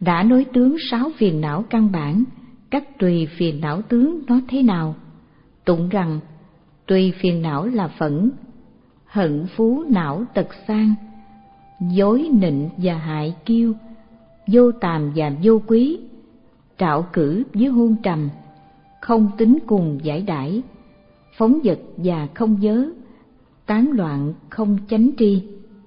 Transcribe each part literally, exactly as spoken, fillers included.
Đã nói tướng sáu phiền não căn bản, các tùy phiền não tướng nó thế nào? Tụng rằng tùy phiền não là phẫn, hận phú não tật sang, dối nịnh và hại kiêu, vô tàm và vô quý, trạo cử với hôn trầm, không tính cùng giải đãi, phóng dật và không vớ, tán loạn không chánh tri.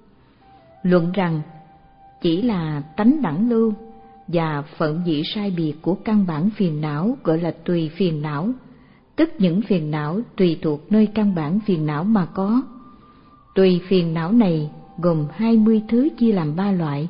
Luận rằng chỉ là tánh đẳng lưu và phận vị sai biệt của căn bản phiền não gọi là tùy phiền não, tức những phiền não tùy thuộc nơi căn bản phiền não mà có. Tùy phiền não này gồm hai mươi thứ chia làm ba loại,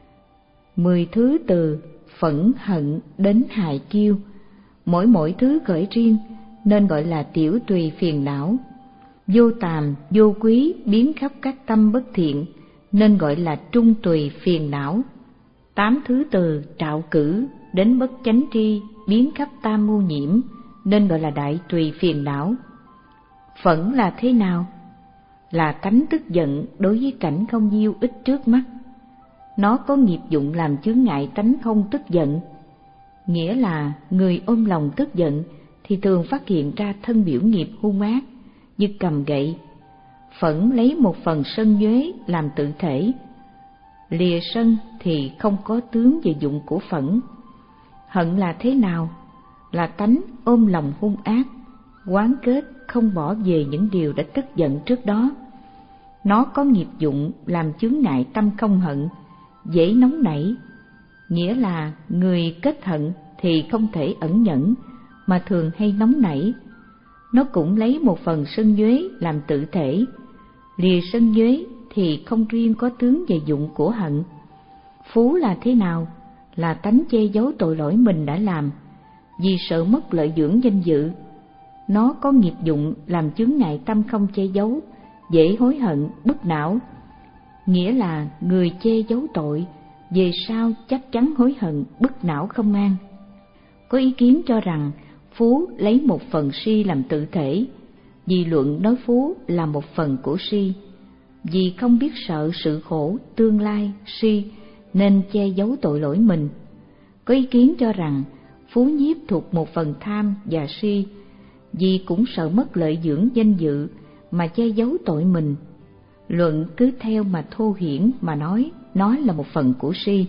mười thứ từ phẫn hận đến hại kiêu, mỗi mỗi thứ khởi riêng nên gọi là tiểu tùy phiền não. Vô tàm vô quý biến khắp các tâm bất thiện nên gọi là trung tùy phiền não. Tám thứ từ trạo cử đến bất chánh tri biến khắp tam mưu nhiễm nên gọi là đại tùy phiền não. Phẫn là thế nào? Là tánh tức giận đối với cảnh không diêu ích trước mắt. Nó có nghiệp dụng làm chướng ngại tánh không tức giận. Nghĩa là người ôm lòng tức giận thì thường phát hiện ra thân biểu nghiệp hung ác như cầm gậy. Phẫn lấy một phần sân nhuế làm tự thể. Lìa sân thì không có tướng và dụng của phẫn. Hận là thế nào? Là tánh ôm lòng hung ác, oán kết không bỏ về những điều đã tức giận trước đó. Nó có nghiệp dụng làm chướng ngại tâm không hận, dễ nóng nảy. Nghĩa là người kết hận thì không thể ẩn nhẫn mà thường hay nóng nảy. Nó cũng lấy một phần sân nhuế làm tự thể. Lìa sân nhuế thì không riêng có tướng và dụng của hận. Phú là thế nào? Là tánh che giấu tội lỗi mình đã làm, vì sợ mất lợi dưỡng danh dự. Nó có nghiệp dụng làm chướng ngại tâm không che giấu, dễ hối hận, bức não. Nghĩa là người che giấu tội, về sau chắc chắn hối hận, bức não không an. Có ý kiến cho rằng phú lấy một phần si làm tự thể, vì luận nói phú là một phần của si. Vì không biết sợ sự khổ tương lai si nên che giấu tội lỗi mình. Có ý kiến cho rằng phú nhiếp thuộc một phần tham và si, vì cũng sợ mất lợi dưỡng danh dự mà che giấu tội mình. Luận cứ theo mà thô hiển mà nói, nói là một phần của si.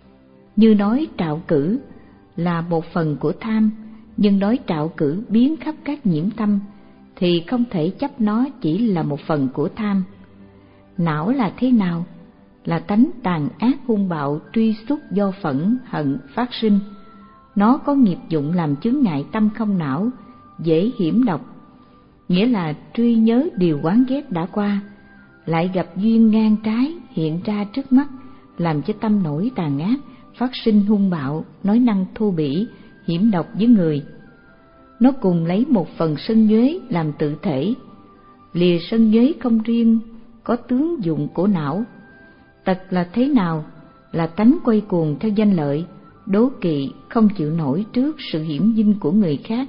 Như nói trạo cử là một phần của tham, nhưng nói trạo cử biến khắp các nhiễm tâm thì không thể chấp nó chỉ là một phần của tham. Não là thế nào? Là tánh tàn ác hung bạo truy xuất do phẫn hận phát sinh. Nó có nghiệp dụng làm chướng ngại tâm không não, dễ hiểm độc. Nghĩa là truy nhớ điều oán ghét đã qua, lại gặp duyên ngang trái hiện ra trước mắt, làm cho tâm nổi tàn ác, phát sinh hung bạo, nói năng thô bỉ, hiểm độc với người. Nó cùng lấy một phần sân nhuế làm tự thể. Lìa sân nhuế không riêng có tướng dụng của não. Tật là thế nào? Là tánh quay cuồng theo danh lợi, đố kỵ không chịu nổi trước sự hiểm dinh của người khác.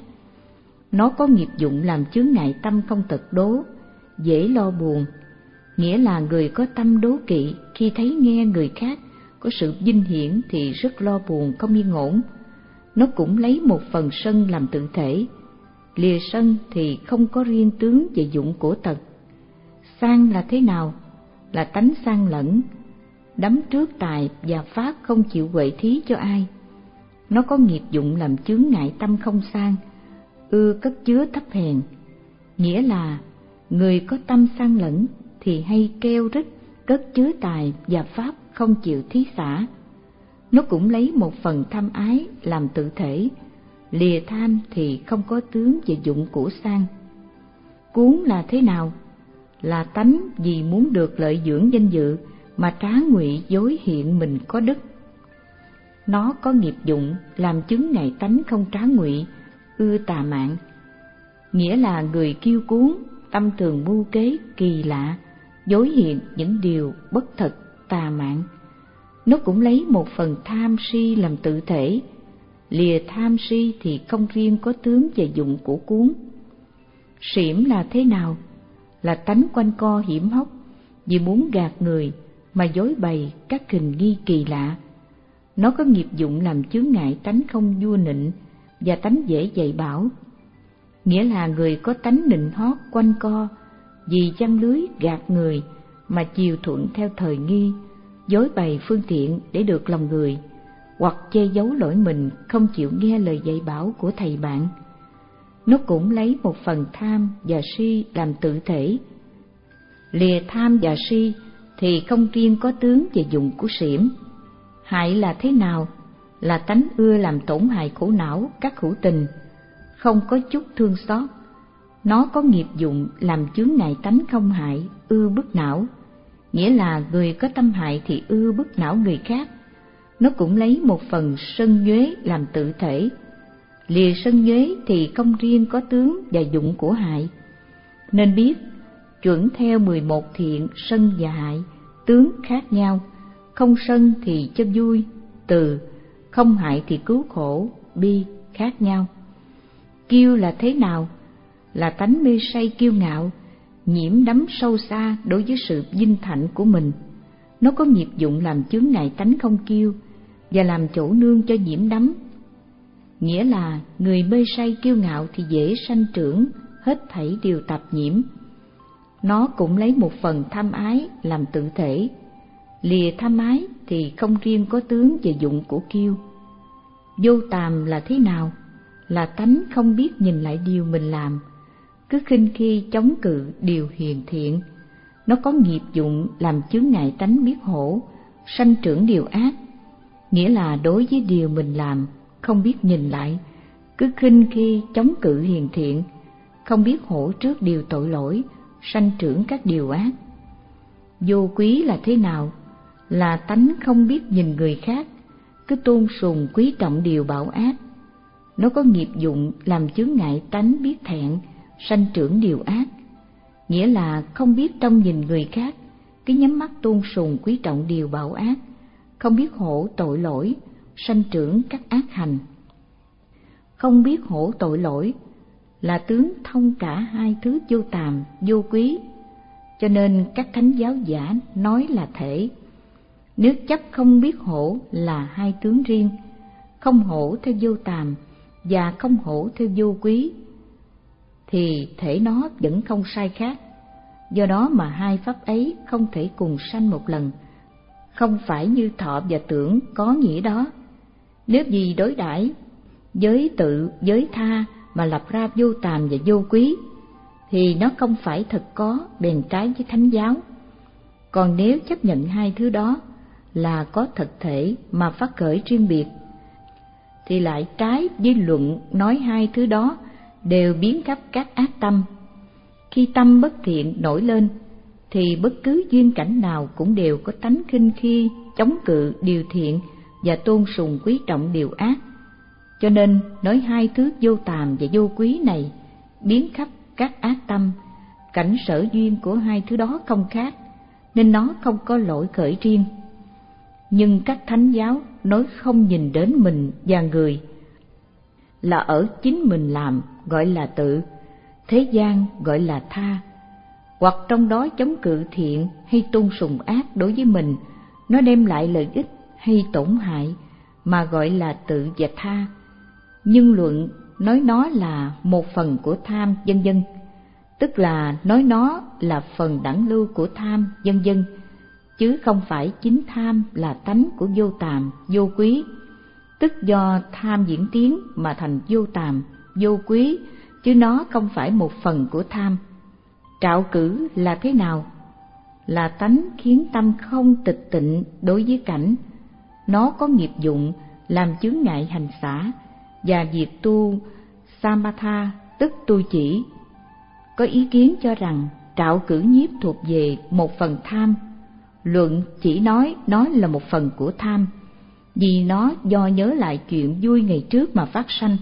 Nó có nghiệp dụng làm chướng ngại tâm không tật đố, dễ lo buồn. Nghĩa là người có tâm đố kỵ khi thấy nghe người khác có sự vinh hiển thì rất lo buồn không yên ổn. Nó cũng lấy một phần sân làm tự thể. Lìa sân thì không có riêng tướng và dụng của tật. Sang là thế nào? Là tánh sang lẫn, đắm trước tài và pháp không chịu huệ thí cho ai. Nó có nghiệp dụng làm chướng ngại tâm không sang, ưa cất chứa thấp hèn. Nghĩa là người có tâm sang lẫn thì hay keo rít, cất chứa tài và pháp không chịu thí xả. Nó cũng lấy một phần tham ái làm tự thể. Lìa tham thì không có tướng và dụng của sang. Cuốn là thế nào? Là tánh vì muốn được lợi dưỡng danh dự mà trá ngụy dối hiện mình có đức. Nó có nghiệp dụng làm chứng ngại tánh không trá ngụy, ưa tà mạn. Nghĩa là người kiêu cuốn, tâm thường mưu kế kỳ lạ, dối hiện những điều bất thật, tà mạn. Nó cũng lấy một phần tham si làm tự thể. Lìa tham si thì không riêng có tướng và dụng của cuốn. Xỉm là thế nào? Là tánh quanh co hiểm hóc, vì muốn gạt người mà dối bày các hình nghi kỳ lạ. Nó có nghiệp dụng làm chướng ngại tánh không vua nịnh và tánh dễ dạy bảo, nghĩa là người có tánh nịnh hót quanh co, vì giăng lưới gạt người mà chiều thuận theo thời nghi, dối bày phương tiện để được lòng người, hoặc che giấu lỗi mình không chịu nghe lời dạy bảo của thầy bạn. Nó cũng lấy một phần tham và si làm tự thể. Lìa tham và si thì không riêng có tướng và dụng của xỉm. Hại là thế nào? Là tánh ưa làm tổn hại khổ não các hữu tình, không có chút thương xót. Nó có nghiệp dụng làm chướng ngại tánh không hại, ưa bức não, nghĩa là người có tâm hại thì ưa bức não người khác. Nó cũng lấy một phần sân nhuế làm tự thể. Lìa sân nhuế thì không riêng có tướng và dụng của hại. Nên biết, chuẩn theo mười một thiện sân và hại, tướng khác nhau. Không sân thì cho vui, từ, không hại thì cứu khổ, bi khác nhau. Kiêu là thế nào? Là tánh mê say kiêu ngạo, nhiễm đắm sâu xa đối với sự vinh thạnh của mình. Nó có nghiệp dụng làm chướng ngại tánh không kiêu và làm chỗ nương cho nhiễm đắm. Nghĩa là người mê say kiêu ngạo thì dễ sanh trưởng hết thảy điều tạp nhiễm. Nó cũng lấy một phần tham ái làm tự thể. Lìa tham ái thì không riêng có tướng và dụng của kiêu. Vô tàm là thế nào? Là tánh không biết nhìn lại điều mình làm, cứ khinh khi chống cự điều hiền thiện. Nó có nghiệp dụng làm chướng ngại tánh biết hổ, sanh trưởng điều ác, nghĩa là đối với điều mình làm không biết nhìn lại, cứ khinh khi chống cự hiền thiện, không biết hổ trước điều tội lỗi, sanh trưởng các điều ác. Vô quý là thế nào? Là tánh không biết nhìn người khác, cứ tôn sùng quý trọng điều bạo ác. Nó có nghiệp dụng làm chướng ngại tánh biết thẹn, sanh trưởng điều ác, nghĩa là không biết trông nhìn người khác, cứ nhắm mắt tôn sùng quý trọng điều bạo ác, không biết hổ tội lỗi, sanh trưởng các ác hành. Không biết hổ tội lỗi là tướng thông cả hai thứ vô tàm, vô quý, cho nên các thánh giáo giả nói là thể. Nếu chấp không biết hổ là hai tướng riêng, không hổ theo vô tàm và không hổ theo vô quý, thì thể nó vẫn không sai khác. Do đó mà hai pháp ấy không thể cùng sanh một lần, không phải như thọ và tưởng có nghĩa đó. Nếu vì đối đãi giới tự, giới tha mà lập ra vô tàm và vô quý, thì nó không phải thật có, bèn trái với thánh giáo. Còn nếu chấp nhận hai thứ đó là có thật thể mà phát khởi riêng biệt, thì lại trái với luận nói hai thứ đó đều biến khắp các ác tâm. Khi tâm bất thiện nổi lên, thì bất cứ duyên cảnh nào cũng đều có tánh khinh khi, chống cự điều thiện và tôn sùng quý trọng điều ác. Cho nên nói hai thứ vô tàm và vô quý này biến khắp các ác tâm, cảnh sở duyên của hai thứ đó không khác, nên nó không có lỗi khởi riêng. Nhưng các thánh giáo nói không nhìn đến mình và người, là ở chính mình làm gọi là tự, thế gian gọi là tha, hoặc trong đó chống cự thiện hay tôn sùng ác đối với mình, nó đem lại lợi ích hay tổn hại mà gọi là tự và tha. Nhưng luận nói nó là một phần của tham vân vân, tức là nói nó là phần đẳng lưu của tham vân vân, chứ không phải chính tham là tánh của vô tàm, vô quý, tức do tham diễn tiến mà thành vô tàm, vô quý, chứ nó không phải một phần của tham. Trạo cử là thế nào? Là tánh khiến tâm không tịch tịnh đối với cảnh. Nó có nghiệp dụng làm chướng ngại hành xả và việc tu samatha, tức tu chỉ. Có ý kiến cho rằng trạo cử nhiếp thuộc về một phần tham. Luận chỉ nói nó là một phần của tham, vì nó do nhớ lại chuyện vui ngày trước mà phát sanh.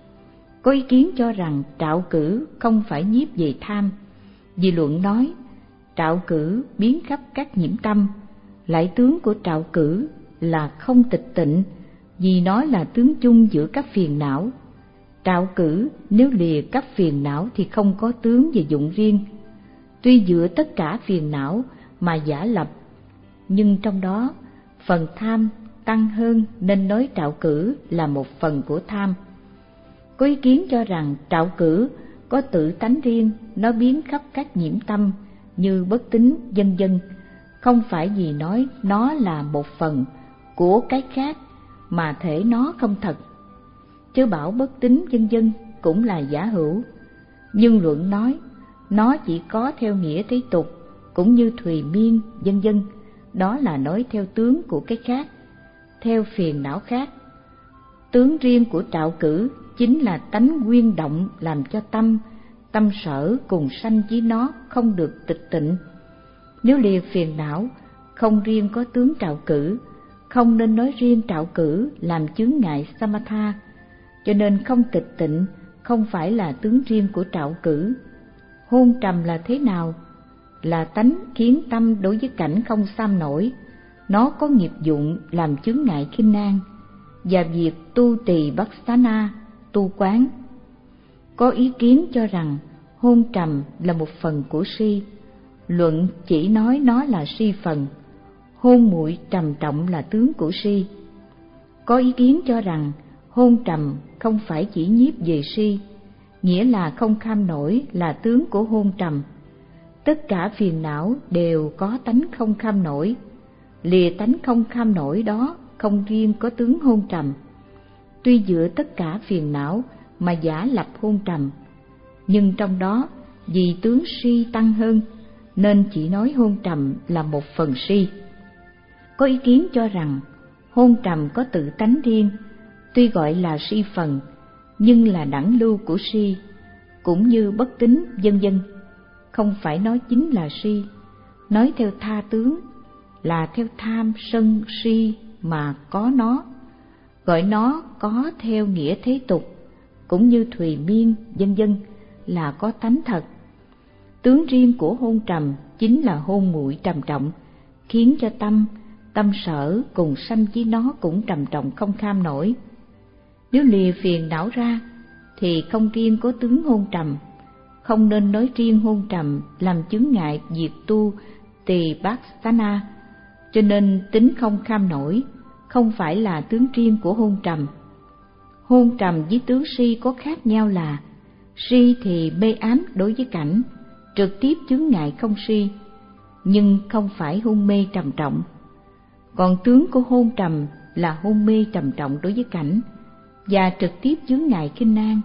Có ý kiến cho rằng trạo cử không phải nhiếp về tham, vì luận nói trạo cử biến khắp các nhiễm tâm, lại tướng của trạo cử là không tịch tịnh, vì nó là tướng chung giữa các phiền não. Trạo cử nếu lìa các phiền não thì không có tướng và dụng riêng, tuy giữa tất cả phiền não mà giả lập, nhưng trong đó phần tham tăng hơn nên nói trạo cử là một phần của tham. Có ý kiến cho rằng trạo cử có tự tánh riêng, nó biến khắp các nhiễm tâm như bất tín vân vân, không phải vì nói nó là một phần của cái khác mà thể nó không thật. Chứ bảo bất tín vân vân cũng là giả hữu, nhưng luận nói nó chỉ có theo nghĩa thế tục, cũng như thùy miên vân vân, đó là nói theo tướng của cái khác, theo phiền não khác. Tướng riêng của trạo cử chính là tánh nguyên động làm cho tâm, tâm sở cùng sanh với nó không được tịch tịnh. Nếu lìa phiền não, không riêng có tướng trạo cử, không nên nói riêng trạo cử làm chướng ngại samatha, cho nên không tịch tịnh không phải là tướng riêng của trạo cử. Hôn trầm là thế nào? Là tánh khiến tâm đối với cảnh không sam nổi, nó có nghiệp dụng làm chướng ngại khinh an, và việc tu tỳ bát sana, tu quán. Có ý kiến cho rằng hôn trầm là một phần của si, luận chỉ nói nó là si phần, hôn muội trầm trọng là tướng của si. Có ý kiến cho rằng hôn trầm không phải chỉ nhiếp về si, nghĩa là không kham nổi là tướng của hôn trầm. Tất cả phiền não đều có tánh không kham nổi, lìa tánh không kham nổi đó không riêng có tướng hôn trầm. Tuy giữa tất cả phiền não mà giả lập hôn trầm, nhưng trong đó vì tướng si tăng hơn nên chỉ nói hôn trầm là một phần si. Có ý kiến cho rằng hôn trầm có tự tánh riêng, tuy gọi là si phần nhưng là đẳng lưu của si, cũng như bất tín vân vân, không phải nói chính là si, nói theo tha tướng là theo tham sân si mà có nó, gọi nó có theo nghĩa thế tục, cũng như thùy miên vân vân là có tánh thật. Tướng riêng của hôn trầm chính là hôn muội trầm trọng, khiến cho tâm, tâm sở cùng sanh với nó cũng trầm trọng không kham nổi. Nếu lìa phiền não ra thì không riêng có tướng hôn trầm, không nên nói riêng hôn trầm làm chướng ngại việc tu tỳ bát sana, cho nên tính không kham nổi không phải là tướng riêng của hôn trầm. Hôn trầm với tướng si có khác nhau là si thì mê ám đối với cảnh, trực tiếp chướng ngại không si, nhưng không phải hôn mê trầm trọng. Còn tướng của hôn trầm là hôn mê trầm trọng đối với cảnh và trực tiếp chướng ngại khinh an,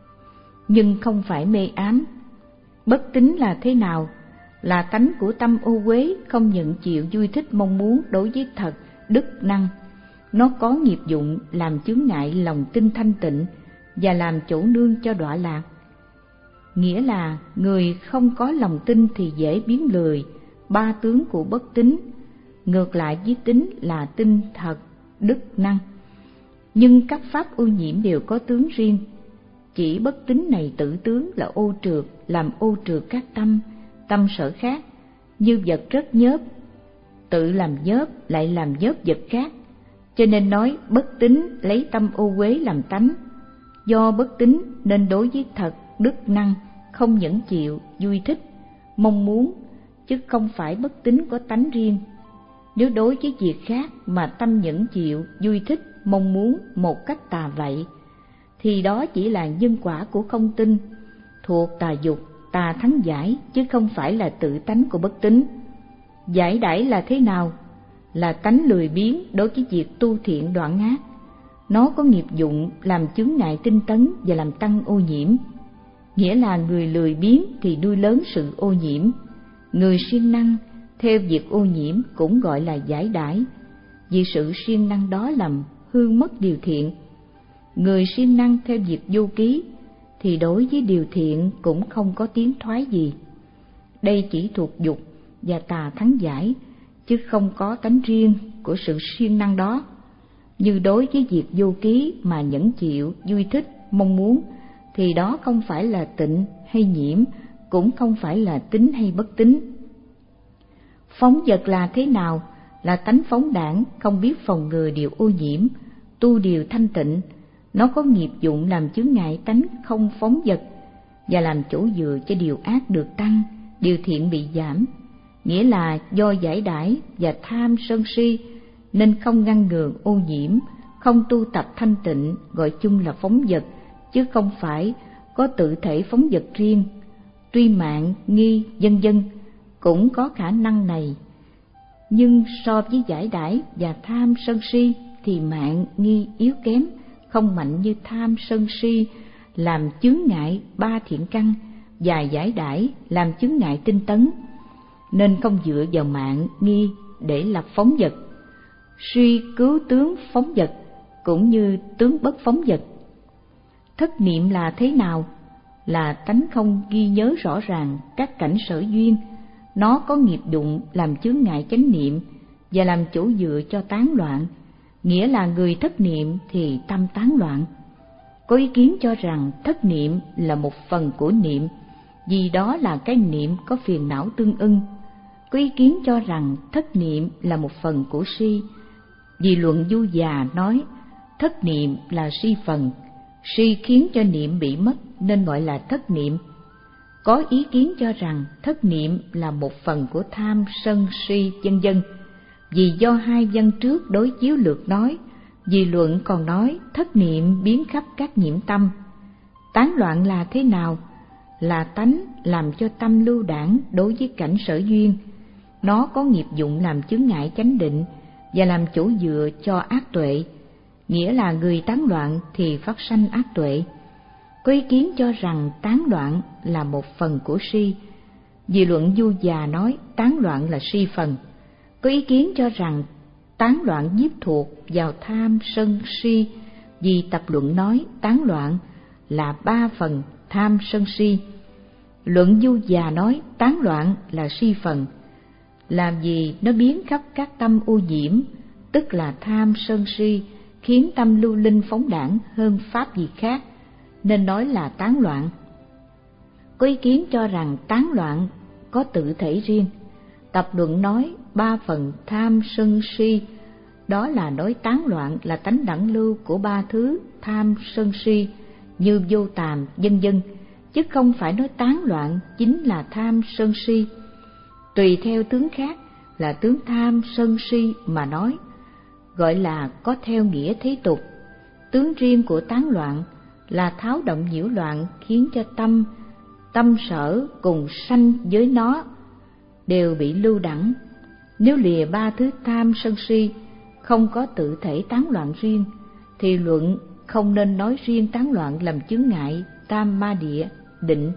nhưng không phải mê ám. Bất tín là thế nào? Là tánh của tâm ô uế không nhận chịu vui thích mong muốn đối với thật, đức, năng. Nó có nghiệp dụng làm chướng ngại lòng tin thanh tịnh và làm chỗ nương cho đọa lạc. Nghĩa là người không có lòng tin thì dễ biến lười, ba tướng của bất tín. Ngược lại với tín là tinh thật, đức, năng. Nhưng các pháp ô nhiễm đều có tướng riêng. Chỉ bất tín này tự tướng là ô trượt, làm ô trượt các tâm, tâm sở khác, như vật rất nhớp, tự làm nhớp lại làm nhớp vật khác. Cho nên nói bất tín lấy tâm ô uế làm tánh. Do bất tín nên đối với thật, đức, năng không nhẫn chịu, vui thích, mong muốn, chứ không phải bất tín có tánh riêng. Nếu đối với việc khác mà tâm nhẫn chịu, vui thích, mong muốn một cách tà vậy, thì đó chỉ là nhân quả của không tin, thuộc tà dục, tà thắng giải, chứ không phải là tự tánh của bất tín. Giải đãi là thế nào? Là tánh lười biếng đối với việc tu thiện đoạn ác. Nó có nghiệp dụng làm chướng ngại tinh tấn và làm tăng ô nhiễm. Nghĩa là người lười biếng thì nuôi lớn sự ô nhiễm. Người siêng năng theo việc ô nhiễm cũng gọi là giải đãi, vì sự siêng năng đó làm hư mất điều thiện. Người siêng năng theo việc vô ký thì đối với điều thiện cũng không có tiến thoái gì. Đây chỉ thuộc dục và tà thắng giải, chứ không có tánh riêng của sự siêng năng đó. Như đối với việc vô ký mà nhẫn chịu, vui thích, mong muốn, thì đó không phải là tịnh hay nhiễm, cũng không phải là tín hay bất tín. Phóng dật là thế nào? Là tánh phóng đãng, không biết phòng ngừa điều ô nhiễm, tu điều thanh tịnh. Nó có nghiệp dụng làm chướng ngại tánh không phóng dật và làm chỗ dựa cho điều ác được tăng, điều thiện bị giảm. Nghĩa là do giải đãi và tham sân si nên không ngăn ngừa ô nhiễm, không tu tập thanh tịnh gọi chung là phóng dật, chứ không phải có tự thể phóng dật riêng. Tuy mạng, nghi, vân vân cũng có khả năng này, nhưng so với giải đãi và tham sân si thì mạng, nghi yếu kém, không mạnh như tham sân si làm chướng ngại ba thiện căn và giải đãi làm chướng ngại tinh tấn, nên không dựa vào mạng, nghi để lập phóng dật. Suy cứu tướng phóng dật cũng như tướng bất phóng dật. Thất niệm là thế nào? Là tánh không ghi nhớ rõ ràng các cảnh sở duyên, nó có nghiệp dụng làm chướng ngại chánh niệm và làm chỗ dựa cho tán loạn, nghĩa là người thất niệm thì tâm tán loạn. Có ý kiến cho rằng thất niệm là một phần của niệm, vì đó là cái niệm có phiền não tương ưng. Có ý kiến cho rằng thất niệm là một phần của si, vì luận Du Già nói thất niệm là si phần, si khiến cho niệm bị mất nên gọi là thất niệm. Có ý kiến cho rằng thất niệm là một phần của tham sân si vân vân, vì do hai văn trước đối chiếu lược nói, vì luận còn nói thất niệm biến khắp các nhiễm tâm. Tán loạn là thế nào? Là tánh làm cho tâm lưu đãng đối với cảnh sở duyên, nó có nghiệp dụng làm chướng ngại chánh định và làm chỗ dựa cho ác tuệ, nghĩa là người tán loạn thì phát sanh ác tuệ. Có ý kiến cho rằng tán loạn là một phần của si, vì luận Du Già nói tán loạn là si phần. Có ý kiến cho rằng tán loạn nhiếp thuộc vào tham sân si, vì tập luận nói tán loạn là ba phần tham sân si. Luận Du Già nói tán loạn là si phần, làm gì nó biến khắp các tâm ô nhiễm, tức là tham sân si, khiến tâm lưu linh phóng đãng hơn pháp gì khác, nên nói là tán loạn. Có ý kiến cho rằng tán loạn có tự thể riêng. Tập luận nói ba phần tham sân si, đó là nói tán loạn là tánh đẳng lưu của ba thứ tham sân si như vô tàm vân vân, chứ không phải nói tán loạn chính là tham sân si. Tùy theo tướng khác là tướng tham sân si mà nói, gọi là có theo nghĩa thế tục. Tướng riêng của tán loạn là tháo động nhiễu loạn, khiến cho tâm, tâm sở cùng sanh với nó đều bị lưu đẳng. Nếu lìa ba thứ tham sân si, không có tự thể tán loạn riêng, thì luận không nên nói riêng tán loạn làm chướng ngại tam ma địa định.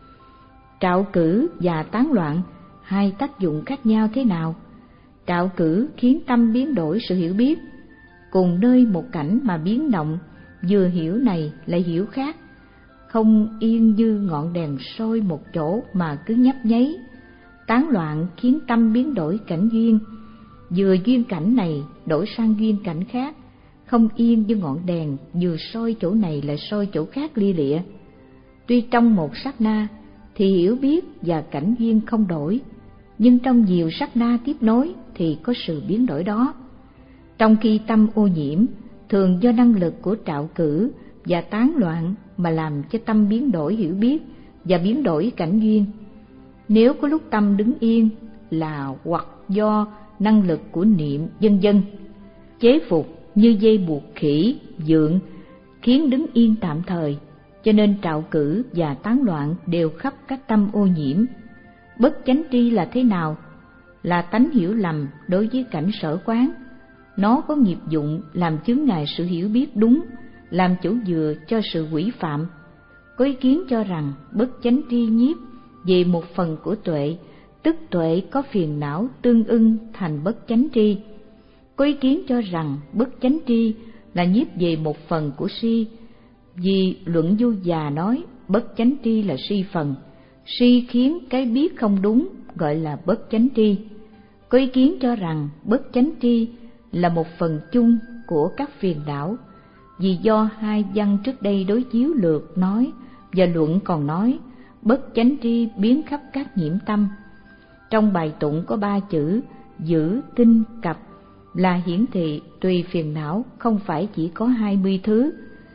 Trạo cử và tán loạn hai tác dụng khác nhau thế nào? Trạo cử khiến tâm biến đổi sự hiểu biết, cùng nơi một cảnh mà biến động, vừa hiểu này lại hiểu khác, không yên như ngọn đèn soi một chỗ mà cứ nhấp nháy. Tán loạn khiến tâm biến đổi cảnh duyên, vừa duyên cảnh này đổi sang duyên cảnh khác, không yên như ngọn đèn vừa soi chỗ này lại soi chỗ khác lia lịa. Tuy trong một sát na thì hiểu biết và cảnh duyên không đổi, nhưng trong nhiều sát na tiếp nối thì có sự biến đổi đó. Trong khi tâm ô nhiễm, thường do năng lực của trạo cử và tán loạn mà làm cho tâm biến đổi hiểu biết và biến đổi cảnh duyên. Nếu có lúc tâm đứng yên là hoặc do năng lực của niệm vân vân chế phục như dây buộc khỉ, dượng, khiến đứng yên tạm thời, cho nên trạo cử và tán loạn đều khắp các tâm ô nhiễm. Bất chánh tri là thế nào? Là tánh hiểu lầm đối với cảnh sở quán, nó có nghiệp dụng làm chướng ngại sự hiểu biết đúng, làm chỗ dựa cho sự quỷ phạm. Có ý kiến cho rằng bất chánh tri nhiếp về một phần của tuệ, tức tuệ có phiền não tương ưng thành bất chánh tri. Có ý kiến cho rằng bất chánh tri là nhiếp về một phần của si, vì luận Du Già nói bất chánh tri là si phần, si khiến cái biết không đúng gọi là bất chánh tri. Có ý kiến cho rằng bất chánh tri là một phần chung của các phiền não, vì do hai văn trước đây đối chiếu lược nói và luận còn nói bất chánh tri biến khắp các nhiễm tâm. Trong bài tụng có ba chữ giữ, tinh, cập là hiển thị tùy phiền não không phải chỉ có hai mươi thứ,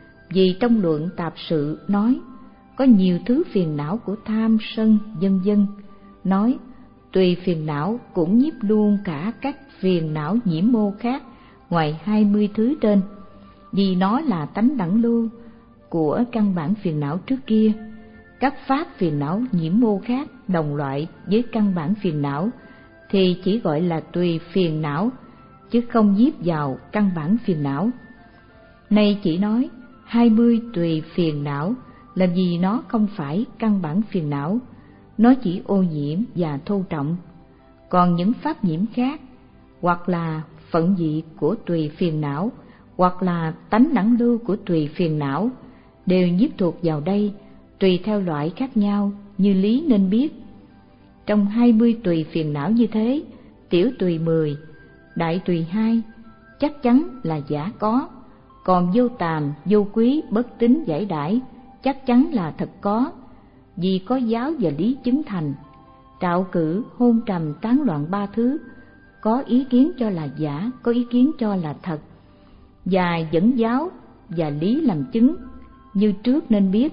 vì trong luận tạp sự nói có nhiều thứ phiền não của tham sân vân vân, nói tùy phiền não cũng nhiếp luôn cả các phiền não nhiễm mô khác ngoài hai mươi thứ trên, vì nó là tánh đẳng lưu của căn bản phiền não trước kia. Các pháp phiền não nhiễm mô khác đồng loại với căn bản phiền não thì chỉ gọi là tùy phiền não, chứ không nhiếp vào căn bản phiền não. Nay chỉ nói hai mươi tùy phiền não là vì nó không phải căn bản phiền não, nó chỉ ô nhiễm và thô trọng. Còn những pháp nhiễm khác, hoặc là phận vị của tùy phiền não, hoặc là tánh đẳng lưu của tùy phiền não, đều nhiếp thuộc vào đây, tùy theo loại khác nhau như lý nên biết. Trong hai mươi tùy phiền não như thế, tiểu tùy mười, đại tùy hai chắc chắn là giả có, còn vô tàm, vô quý, bất tín, giải đãi chắc chắn là thật có, vì có giáo và lý chứng thành. Trạo cử, hôn trầm, tán loạn ba thứ, có ý kiến cho là giả, có ý kiến cho là thật, và dẫn giáo và lý làm chứng như trước nên biết.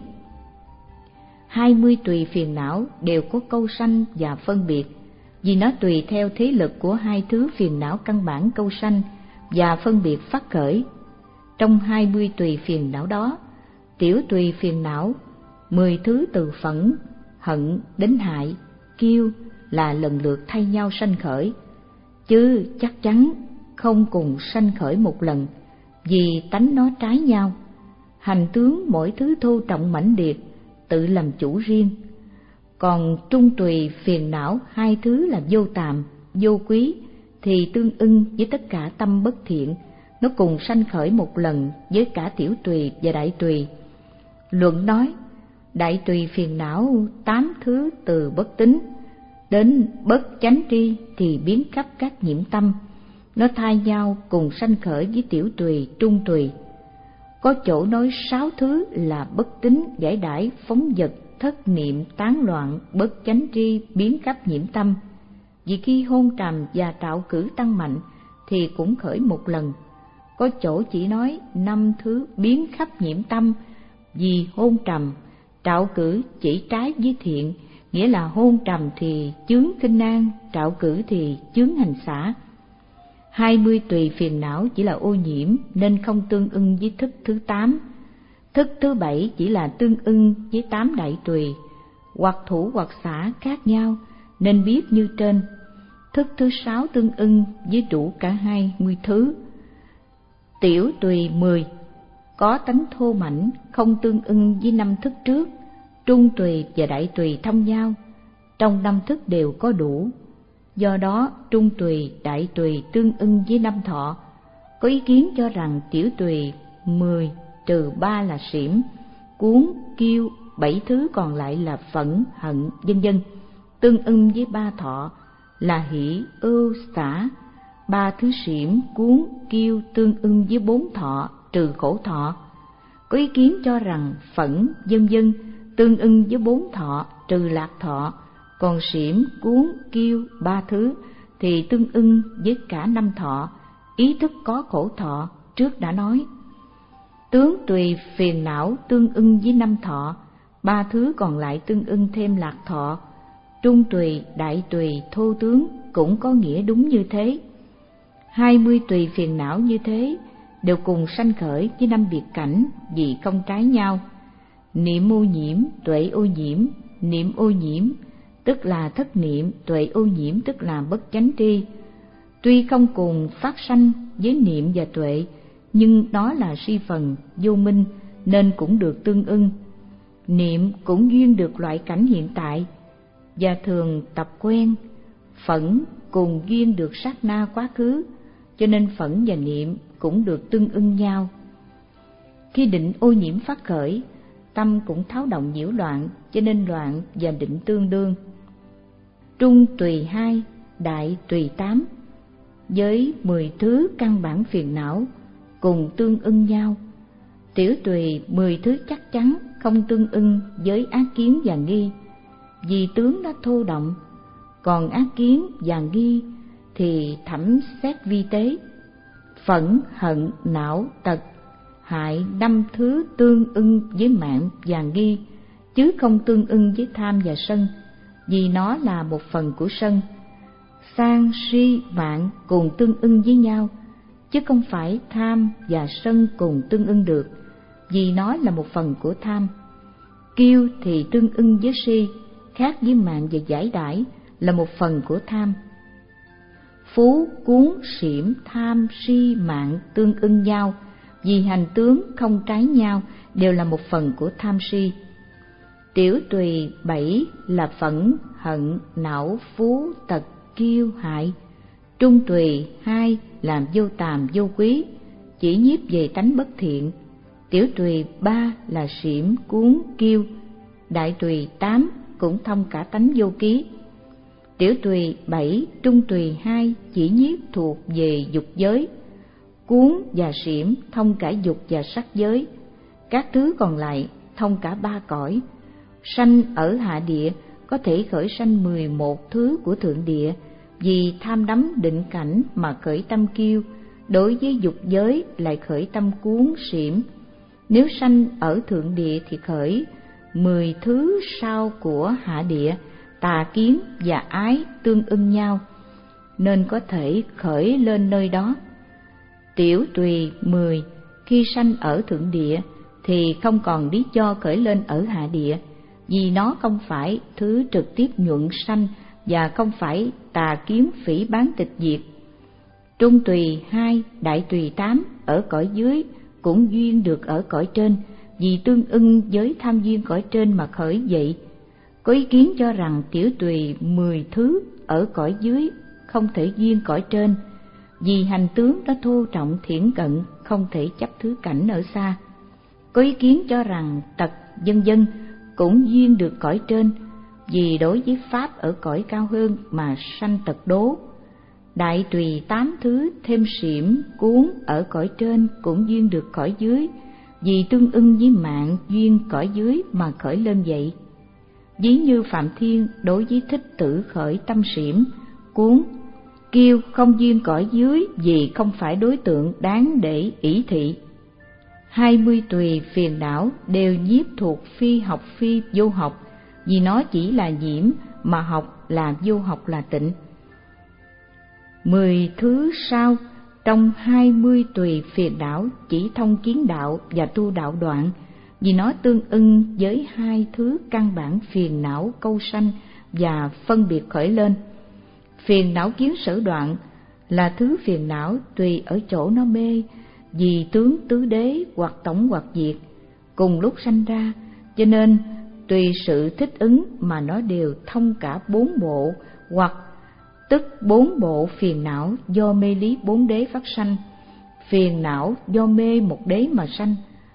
Hai mươi tùy phiền não đều có câu sanh và phân biệt, vì nó tùy theo thế lực của hai thứ phiền não căn bản câu sanh và phân biệt phát khởi. Trong hai mươi tùy phiền não đó, tiểu tùy phiền não, mười thứ từ phẫn, hận đến hại, kiêu là lần lượt thay nhau sanh khởi, chứ chắc chắn không cùng sanh khởi một lần, vì tánh nó trái nhau. Hành tướng mỗi thứ thô trọng mãnh liệt, tự làm chủ riêng. Còn trung tùy phiền não hai thứ là vô tàm, vô quý thì tương ưng với tất cả tâm bất thiện, nó cùng sanh khởi một lần với cả tiểu tùy và đại tùy. Luận nói, đại tùy phiền não tám thứ từ bất tín đến bất chánh tri thì biến khắp các nhiễm tâm, nó thay nhau cùng sanh khởi với tiểu tùy, trung tùy. Có chỗ nói sáu thứ là bất tín, giải đãi, phóng dật, thất niệm, tán loạn, bất chánh tri biến khắp nhiễm tâm. Vì khi hôn trầm và trạo cử tăng mạnh thì cũng khởi một lần. Có chỗ chỉ nói năm thứ biến khắp nhiễm tâm, vì hôn trầm, trạo cử chỉ trái với thiện, nghĩa là hôn trầm thì chướng khinh an, trạo cử thì chướng hành xả. Hai mươi tùy phiền não chỉ là ô nhiễm nên không tương ưng với thức thứ tám. Thức thứ bảy chỉ là tương ưng với tám đại tùy, hoặc thủ hoặc xả khác nhau nên biết như trên. Thức thứ sáu tương ưng với đủ cả hai mươi thứ. Tiểu tùy mười có tánh thô mãnh, không tương ưng với năm thức trước. Trung tùy và đại tùy thông nhau, trong năm thức đều có đủ. Do đó trung tùy, đại tùy tương ưng với năm thọ. Có ý kiến cho rằng tiểu tùy mười trừ ba là xỉm, cuốn, kiêu, bảy thứ còn lại là phẫn, hận, vân vân, tương ưng với ba thọ là hỷ, ưu, xả. Ba thứ xỉm, cuốn, kiêu tương ưng với bốn thọ trừ khổ thọ. Có ý kiến cho rằng phẫn, vân vân tương ưng với bốn thọ trừ lạc thọ, còn xỉm, cuốn, kiêu ba thứ thì tương ưng với cả năm thọ, ý thức có khổ thọ, trước đã nói. Tướng tùy phiền não tương ưng với năm thọ, ba thứ còn lại tương ưng thêm lạc thọ. Trung tùy, đại tùy, thô tướng cũng có nghĩa đúng như thế. Hai mươi tùy phiền não như thế đều cùng sanh khởi với năm biệt cảnh, vì không trái nhau. Niệm ô nhiễm, tuệ ô nhiễm, niệm ô nhiễm tức là thất niệm, tuệ ô nhiễm tức là bất chánh tri. Tuy không cùng phát sanh với niệm và tuệ, nhưng nó là si phần, vô minh nên cũng được tương ưng. Niệm cũng duyên được loại cảnh hiện tại và thường tập quen, phẫn cùng duyên được sát na quá khứ, cho nên phẫn và niệm cũng được tương ưng nhau. Khi định ô nhiễm phát khởi, tâm cũng tháo động nhiễu loạn, cho nên loạn và định tương đương. Trung tùy hai, đại tùy tám, với mười thứ căn bản phiền não cùng tương ưng nhau. Tiểu tùy mười thứ chắc chắn không tương ưng với ác kiến và nghi, vì tướng đã thô động, còn ác kiến và nghi thì thẩm xét vi tế. Phẫn, hận, não, tật, hại năm thứ tương ưng với mạng và nghi, chứ không tương ưng với tham và sân, vì nó là một phần của sân. Sang, si, mạng cùng tương ưng với nhau, chứ không phải tham và sân cùng tương ưng được, vì nó là một phần của tham. Kiêu thì tương ưng với si, khác với mạn và giải đãi, là một phần của tham. Phú, cuốn, xỉm, tham, si, mạn tương ưng nhau, vì hành tướng không trái nhau, đều là một phần của tham si. Tiểu tùy bảy là phẫn, hận, não, phú, tật, kiêu, hại. Trung tùy hai làm vô tàm, vô quý, chỉ nhiếp về tánh bất thiện. Tiểu tùy ba là xỉm, cuốn, kiêu. Đại tùy tám cũng thông cả tánh vô ký. Tiểu tùy bảy, trung tùy hai chỉ nhiếp thuộc về dục giới. Cuốn và xỉm thông cả dục và sắc giới. Các thứ còn lại thông cả ba cõi. Sanh ở hạ địa có thể khởi sanh mười một thứ của thượng địa, vì tham đắm định cảnh mà khởi tâm kiêu, đối với dục giới lại khởi tâm cuốn, xỉm. Nếu sanh ở thượng địa thì khởi mười thứ sau của hạ địa, tà kiến và ái tương ưng nhau, nên có thể khởi lên nơi đó. Tiểu tùy mười khi sanh ở thượng địa thì không còn lý do khởi lên ở hạ địa, vì nó không phải thứ trực tiếp nhuận sanh và không phải tà kiến phỉ báng tịch diệt. Trung tùy hai, đại tùy tám ở cõi dưới cũng duyên được ở cõi trên, vì tương ưng với tham duyên cõi trên mà khởi dậy. Có ý kiến cho rằng tiểu tùy mười thứ ở cõi dưới không thể duyên cõi trên, vì hành tướng nó thô trọng thiển cận, không thể chấp thứ cảnh ở xa. Có ý kiến cho rằng tật vân vân cũng duyên được cõi trên, vì đối với pháp ở cõi cao hơn mà sanh tật đố. Đại tùy tám thứ thêm xỉm, cuốn ở cõi trên cũng duyên được cõi dưới, vì tương ưng với mạng duyên cõi dưới mà khởi lên vậy. Ví như Phạm Thiên đối với Thích Tử khởi tâm xỉm, cuốn, kiêu không duyên cõi dưới vì không phải đối tượng đáng để ỷ thị. Hai mươi tùy phiền não đều nhiếp thuộc phi học phi vô học, vì nó chỉ là nhiễm mà học là vô học là tịnh. Mười thứ sau trong hai mươi tùy phiền não chỉ thông kiến đạo và tu đạo đoạn, vì nó tương ưng với hai thứ căn bản phiền não câu sanh và phân biệt khởi lên. Phiền não kiến sở đoạn là thứ phiền não tùy ở chỗ nó mê, vì tướng tứ đế hoặc tổng hoặc diệt cùng lúc sanh ra, cho nên tùy sự thích ứng mà nó đều thông cả bốn bộ, hoặc tức bốn bộ phiền não do mê lý bốn đế phát sanh. Phiền não do mê một đế mà sanh,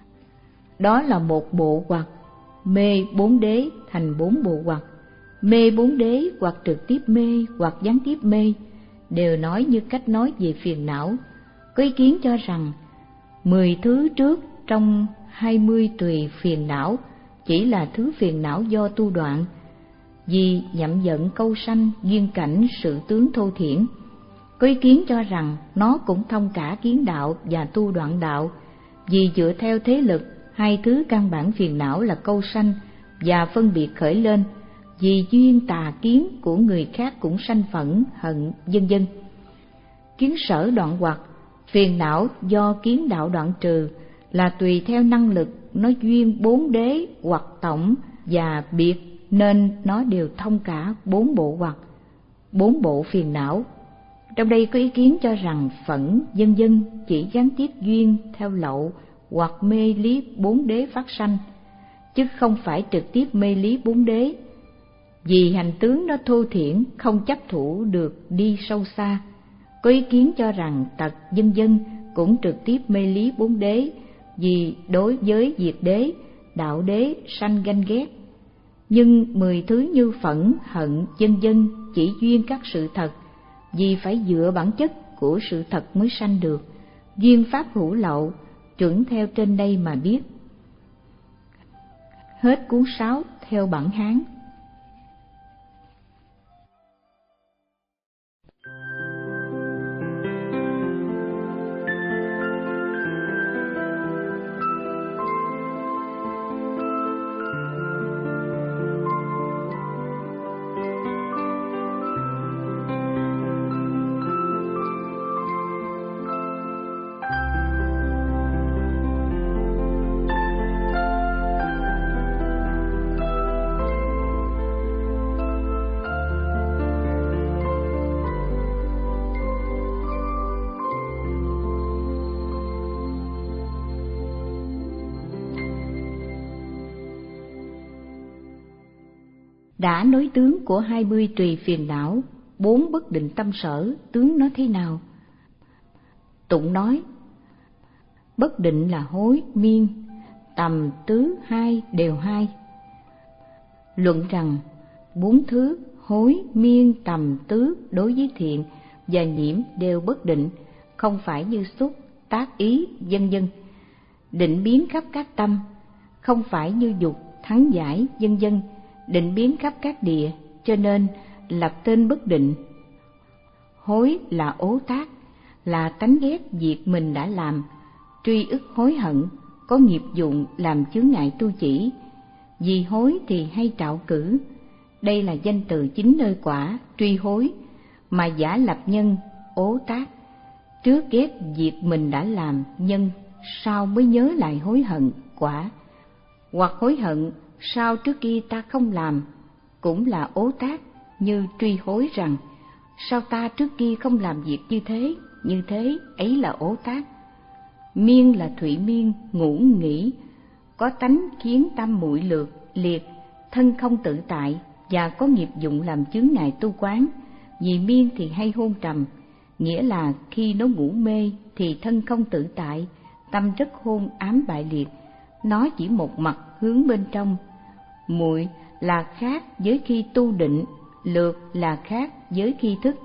đó là một bộ hoặc. Mê bốn đế thành bốn bộ hoặc. Mê bốn đế hoặc trực tiếp mê hoặc gián tiếp mê, đều nói như cách nói về phiền não. Có ý kiến cho rằng mười thứ trước trong hai mươi tùy phiền não chỉ là thứ phiền não do tu đoạn, vì nhậm giận câu sanh duyên cảnh sự tướng thô thiển. Có ý kiến cho rằng nó cũng thông cả kiến đạo và tu đoạn đạo, vì dựa theo thế lực hai thứ căn bản phiền não là câu sanh và phân biệt khởi lên, vì duyên tà kiến của người khác cũng sanh phẫn, hận, vân vân. Kiến sở đoạn hoặc, phiền não do kiến đạo đoạn trừ là tùy theo năng lực nó duyên bốn đế hoặc tổng và biệt, nên nó đều thông cả bốn bộ hoặc, bốn bộ phiền não. Trong đây có ý kiến cho rằng phẫn, vân vân chỉ gián tiếp duyên theo lậu hoặc mê lý bốn đế phát sanh, chứ không phải trực tiếp mê lý bốn đế, vì hành tướng nó thô thiển không chấp thủ được đi sâu xa. Có ý kiến cho rằng tật vân vân cũng trực tiếp mê lý bốn đế, vì đối với diệt đế, đạo đế sanh ganh ghét. Nhưng mười thứ như phẫn, hận, vân vân chỉ duyên các sự thật, vì phải dựa bản chất của sự thật mới sanh được. Duyên pháp hữu lậu, chuẩn theo trên đây mà biết. Hết cuốn sáu theo bản Hán. Đã nói tướng của hai mươi tùy phiền não, bốn bất định tâm sở, tướng nó thế nào? Tụng nói, bất định là hối, miên, tầm, tứ, hai đều hai. Luận rằng, bốn thứ hối, miên, tầm, tứ đối với thiện và nhiễm đều bất định, không phải như xúc, tác ý, vân vân. Định biến khắp các tâm, không phải như dục, thắng giải, vân vân. Định biến khắp các địa, cho nên lập tên bất định. Hối là ố tác, là tánh ghét việc mình đã làm, truy ức hối hận, có nghiệp dụng làm chướng ngại tu chỉ. Vì hối thì hay trạo cử, đây là danh từ chính nơi quả, truy hối, mà giả lập nhân, ố tác. Trước ghét việc mình đã làm, nhân, sau mới nhớ lại hối hận, quả. Hoặc hối hận, sao trước kia ta không làm, cũng là ố tác, như truy hối rằng, sao ta trước kia không làm việc như thế, như thế, ấy là ố tác. Miên là thụy miên, ngủ nghỉ, có tánh khiến tâm muội lược, liệt, thân không tự tại và có nghiệp dụng làm chướng ngại tu quán. Vì miên thì hay hôn trầm, nghĩa là khi nó ngủ mê thì thân không tự tại, tâm rất hôn ám bại liệt, nó chỉ một mặt hướng bên trong. Muội là khác với khi tu định, lược là khác với khi thức.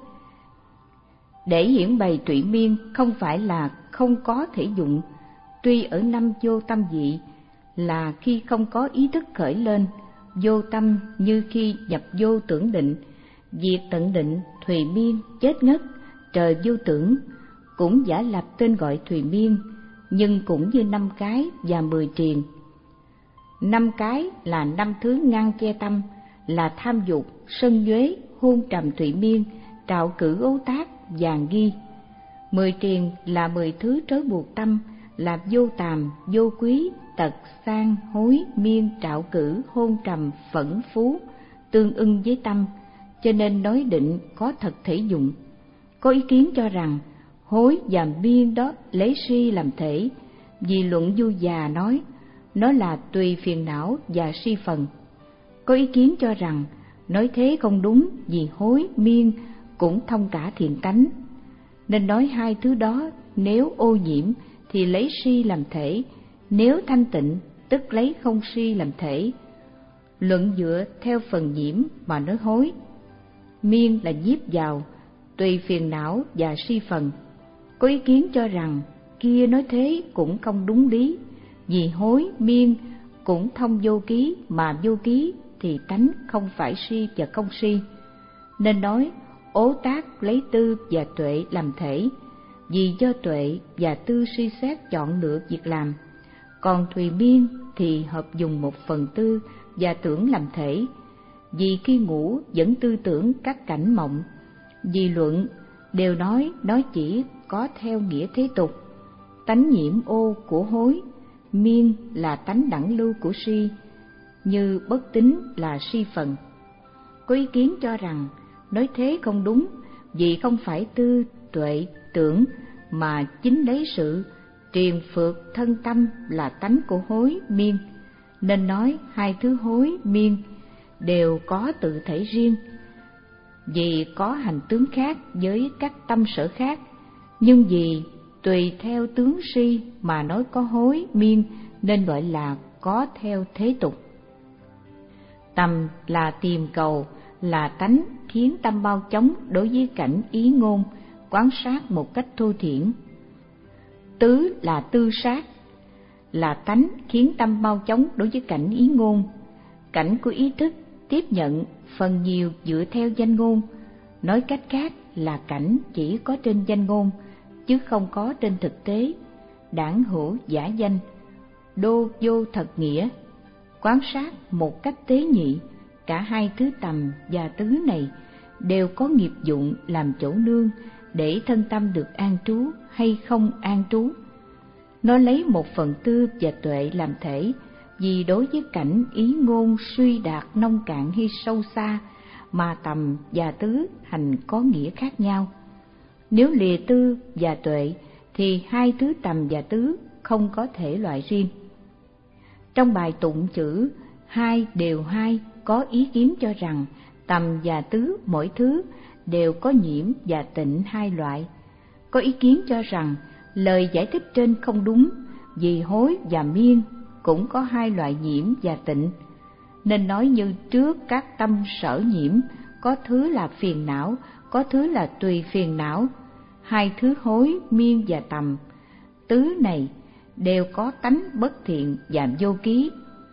Để hiển bày trụy miên không phải là không có thể dụng, tuy ở năm vô tâm vị là khi không có ý thức khởi lên, vô tâm như khi nhập vô tưởng định, diệt tận định, thùy miên, chết ngất, trời vô tưởng, cũng giả lập tên gọi thùy miên, nhưng cũng như năm cái và mười triền. Năm cái là năm thứ ngăn che tâm, là tham dục, sân nhuế, hôn trầm thụy miên, trạo cử ố tác, vàng ghi. Mười triền là mười thứ trói buộc tâm, là vô tàm, vô quý, tật, sang, hối, miên, trạo cử, hôn trầm, phẫn, phú, tương ưng với tâm, cho nên nói định có thật thể dụng. Có ý kiến cho rằng hối và miên đó lấy si làm thể, vì luận Du Già nói nó là tùy phiền não và si phần. Có ý kiến cho rằng nói thế không đúng, vì hối, miên cũng thông cả thiện tánh, nên nói hai thứ đó nếu ô nhiễm thì lấy si làm thể, nếu thanh tịnh tức lấy không si làm thể. Luận dựa theo phần nhiễm mà nói hối, miên là nhiếp vào tùy phiền não và si phần. Có ý kiến cho rằng kia nói thế cũng không đúng lý, vì hối, miên cũng thông vô ký, mà vô ký thì tánh không phải si và không si, nên nói ố tác lấy tư và tuệ làm thể, vì do tuệ và tư suy xét chọn lựa việc làm. Còn thùy miên thì hợp dùng một phần tư và tưởng làm thể, vì khi ngủ vẫn tư tưởng các cảnh mộng. Vì luận đều nói nó chỉ có theo nghĩa thế tục. Tánh nhiễm ô của hối, miên là tánh đẳng lưu của si, như bất tín là si phần. Có ý kiến cho rằng nói thế không đúng, vì không phải tư, tuệ, tưởng, mà chính lấy sự triền phượt thân tâm là tánh của hối, miên, nên nói hai thứ hối, miên đều có tự thể riêng, vì có hành tướng khác với các tâm sở khác, nhưng vì tùy theo tướng si mà nói có hối, miên, nên gọi là có theo thế tục. Tầm là tìm cầu, là tánh khiến tâm bao chống đối với cảnh ý ngôn, quán sát một cách thô thiển. Tứ là tư sát, là tánh khiến tâm bao chống đối với cảnh ý ngôn. Cảnh của ý thức tiếp nhận phần nhiều dựa theo danh ngôn, nói cách khác là cảnh chỉ có trên danh ngôn chứ không có trên thực tế, đảng hữu giả danh, đô vô thật nghĩa. Quán sát một cách tế nhị, cả hai thứ tầm và tứ này đều có nghiệp dụng làm chỗ nương để thân tâm được an trú hay không an trú. Nó lấy một phần tư và tuệ làm thể, vì đối với cảnh ý ngôn suy đạt nông cạn hay sâu xa mà tầm và tứ hành có nghĩa khác nhau. Nếu lìa tư và tuệ thì hai thứ tầm và tứ không có thể loại riêng. Trong bài tụng chữ hai đều hai có ý kiến cho rằng tầm và tứ mỗi thứ đều có nhiễm và tịnh hai loại. Có ý kiến cho rằng lời giải thích trên không đúng, vì hối và miên cũng có hai loại nhiễm và tịnh, nên nói như trước các tâm sở nhiễm, có thứ là phiền não, có thứ là tùy phiền não. Hai thứ hối, miên và tầm tứ này đều có tánh bất thiện và vô ký,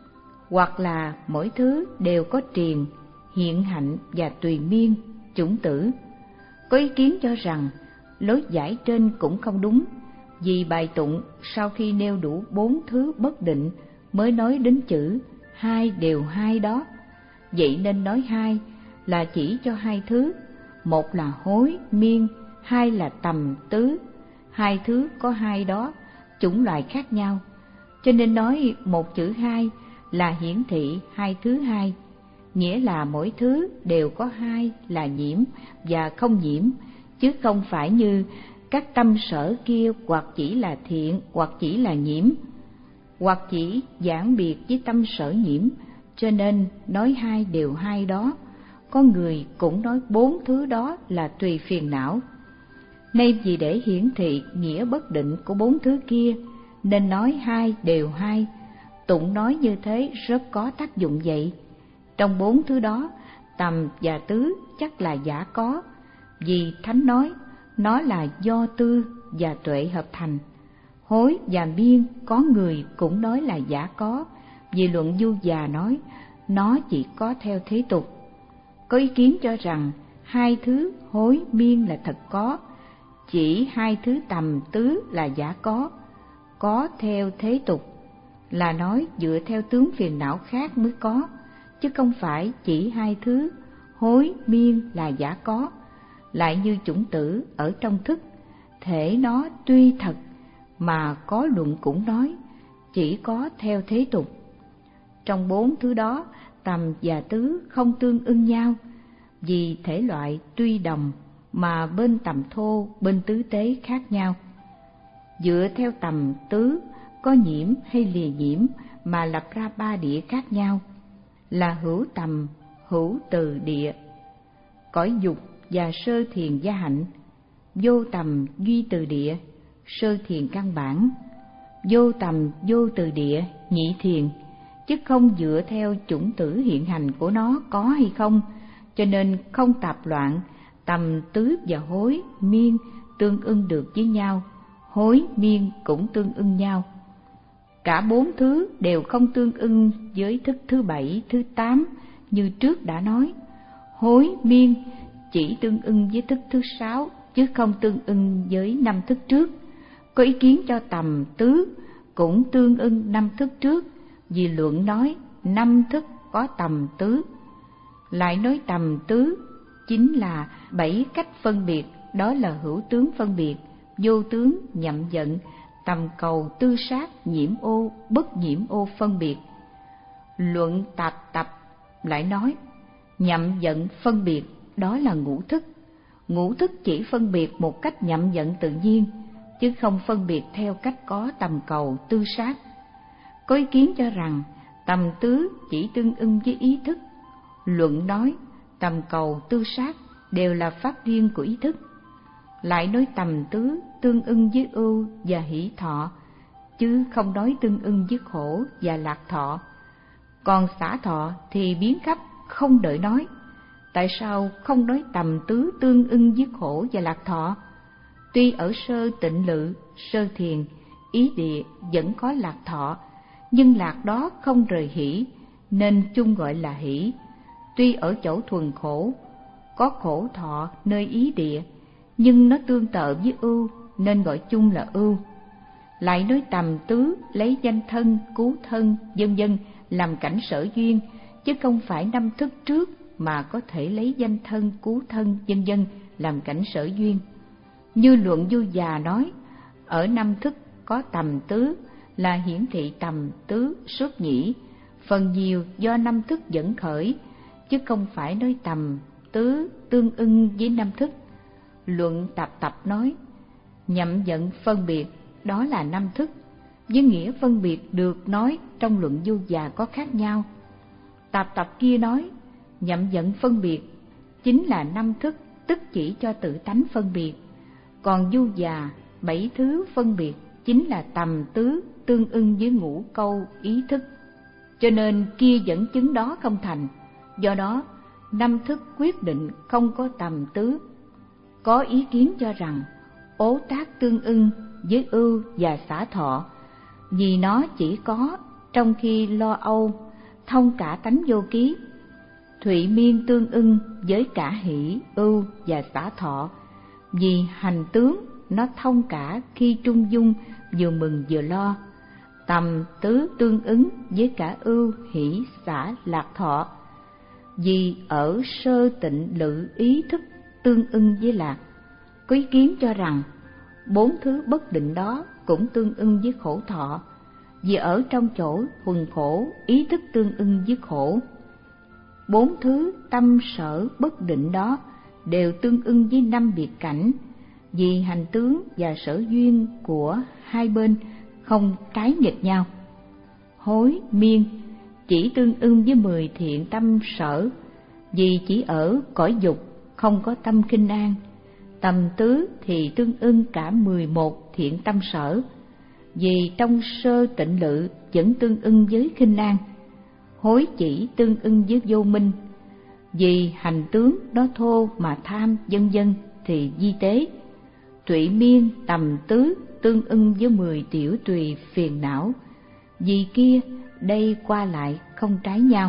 hoặc là mỗi thứ đều có triền, hiện hạnh và tùy miên, chủng tử. Có ý kiến cho rằng lối giải trên cũng không đúng, vì bài tụng sau khi nêu đủ bốn thứ bất định mới nói đến chữ hai đều hai đó. Vậy nên nói hai là chỉ cho hai thứ, một là hối, miên, hai là tầm, tứ. Hai thứ có hai đó, chủng loại khác nhau, cho nên nói một chữ hai là hiển thị hai thứ hai, nghĩa là mỗi thứ đều có hai là nhiễm và không nhiễm, chứ không phải như các tâm sở kia hoặc chỉ là thiện hoặc chỉ là nhiễm, hoặc chỉ giảng biệt với tâm sở nhiễm, cho nên nói hai đều hai đó. Có người cũng nói bốn thứ đó là tùy phiền não. Nay vì để hiển thị nghĩa bất định của bốn thứ kia nên nói hai đều hai. Tụng nói như thế rất có tác dụng vậy. Trong bốn thứ đó, tầm và tứ chắc là giả có, vì Thánh nói nó là do tư và tuệ hợp thành. Hối và miên có người cũng nói là giả có, vì Luận Du Già nói nó chỉ có theo thế tục. Có ý kiến cho rằng hai thứ hối miên là thật có, chỉ hai thứ tầm tứ là giả có, có theo thế tục là nói dựa theo tướng phiền não khác mới có, chứ không phải chỉ hai thứ hối miên là giả có. Lại như chủng tử ở trong thức, thể nó tuy thật mà có luận cũng nói chỉ có theo thế tục. Trong bốn thứ đó, tầm và tứ không tương ưng nhau, vì thể loại tuy đồng mà bên tầm thô bên tứ tế khác nhau. Dựa theo tầm tứ có nhiễm hay lìa nhiễm mà lập ra ba địa khác nhau, là hữu tầm, hữu từ địa, cõi dục và sơ thiền gia hạnh, vô tầm duy từ địa, sơ thiền căn bản, vô tầm vô từ địa, nhị thiền, chứ không dựa theo chủng tử hiện hành của nó có hay không, cho nên không tạp loạn. Tầm tứ và hối miên tương ưng được với nhau, hối miên cũng tương ưng nhau. Cả bốn thứ đều không tương ưng với thức thứ bảy, thứ tám như trước đã nói. Hối miên chỉ tương ưng với thức thứ sáu, chứ không tương ưng với năm thức trước. Có ý kiến cho tầm tứ cũng tương ưng năm thức trước, vì Luận nói năm thức có tầm tứ. Lại nói tầm tứ chính là bảy cách phân biệt, đó là hữu tướng phân biệt, vô tướng nhậm giận, tầm cầu tư sát, nhiễm ô bất nhiễm ô phân biệt. Luận tạp tập lại nói nhậm giận phân biệt, đó là ngũ thức. Ngũ thức chỉ phân biệt một cách nhậm giận tự nhiên, chứ không phân biệt theo cách có tầm cầu tư sát. Có ý kiến cho rằng tầm tứ chỉ tương ưng với ý thức. Luận nói tầm cầu tư sát đều là pháp riêng của ý thức. Lại nói tầm tứ tương ưng với ưu và hỷ thọ, chứ không nói tương ưng với khổ và lạc thọ. Còn xả thọ thì biến khắp, không đợi nói. Tại sao không nói tầm tứ tương ưng với khổ và lạc thọ? Tuy ở sơ tịnh lự, sơ thiền, ý địa vẫn có lạc thọ, nhưng lạc đó không rời hỷ, nên chung gọi là hỷ. Tuy ở chỗ thuần khổ, có khổ thọ nơi ý địa, nhưng nó tương tự với ưu, nên gọi chung là ưu. Lại nói tầm tứ lấy danh thân, cứu thân, vân vân làm cảnh sở duyên, chứ không phải năm thức trước mà có thể lấy danh thân, cứu thân, vân vân làm cảnh sở duyên. Như Luận Du Già nói, ở năm thức có tầm tứ là hiển thị tầm tứ xuất nhĩ, phần nhiều do năm thức dẫn khởi, chứ không phải nói tầm tứ tương ưng với năm thức. Luận Tạp Tập nói nhậm giận phân biệt, đó là năm thức, với nghĩa phân biệt được nói trong Luận Du Già có khác nhau. Tạp tập kia nói, nhậm giận phân biệt chính là năm thức, tức chỉ cho tự tánh phân biệt. Còn du già, bảy thứ phân biệt chính là tầm tứ tương ưng với ngũ câu ý thức. Cho nên kia dẫn chứng đó không thành. Do đó, năm thức quyết định không có tầm tứ. Có ý kiến cho rằng ố tác tương ưng với ưu và xả thọ, vì nó chỉ có trong khi lo âu, thông cả tánh vô ký. Thụy miên tương ưng với cả hỷ, ưu và xả thọ, vì hành tướng nó thông cả khi trung dung, vừa mừng vừa lo. Tầm tứ tương ứng với cả ưu, hỷ, xả, lạc thọ, vì ở sơ tịnh lự ý thức tương ưng với lạc. Có ý kiến cho rằng bốn thứ bất định đó cũng tương ưng với khổ thọ, vì ở trong chỗ huần khổ, ý thức tương ưng với khổ. Bốn thứ tâm sở bất định đó đều tương ưng với năm biệt cảnh, vì hành tướng và sở duyên của hai bên không trái nghịch nhau. Hối, miên chỉ tương ưng với mười thiện tâm sở, vì chỉ ở cõi dục, không có tâm khinh an. Tầm tứ thì tương ưng cả mười một thiện tâm sở, vì trong sơ tịnh lự vẫn tương ưng với khinh an. Hối chỉ tương ưng với vô minh, vì hành tướng nó thô mà tham vân vân thì di tế. Thụy miên tầm tứ tương ưng với mười tiểu tùy phiền não, vì kia đây qua lại không trái nhau.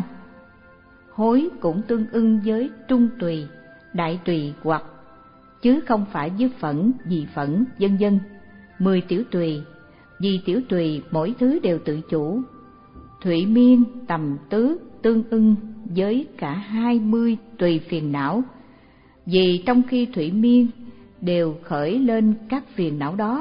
Hối cũng tương ưng với trung tùy, đại tùy hoặc, chứ không phải với phẫn, dị phẫn vân vân. Mười tiểu tùy, vì tiểu tùy mỗi thứ đều tự chủ. Thụy miên tầm tứ tương ưng với cả hai mươi tùy phiền não, vì trong khi thụy miên đều khởi lên các phiền não đó.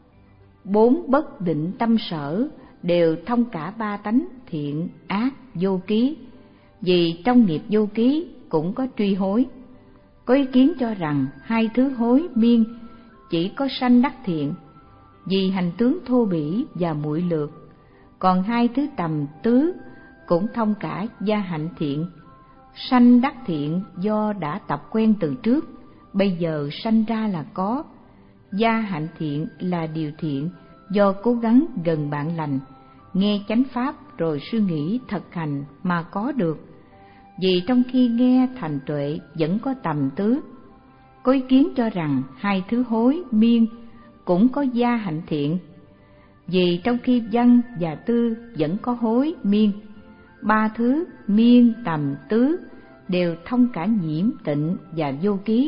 Bốn bất định tâm sở đều thông cả ba tánh thiện, ác, vô ký, vì trong nghiệp vô ký cũng có truy hối. Có ý kiến cho rằng hai thứ hối miên chỉ có sanh đắc thiện, vì hành tướng thô bỉ và muội lược. Còn hai thứ tầm tứ cũng thông cả gia hạnh thiện. Sanh đắc thiện do đã tập quen từ trước, bây giờ sanh ra là có. Gia hạnh thiện là điều thiện do cố gắng gần bạn lành, nghe chánh pháp rồi suy nghĩ thực hành mà có được. Vì trong khi nghe thành tuệ vẫn có tầm tứ. Có ý kiến cho rằng hai thứ hối miên cũng có gia hạnh thiện, vì trong khi văn và tư vẫn có hối miên. Ba thứ miên tầm tứ đều thông cả nhiễm tịnh và vô ký.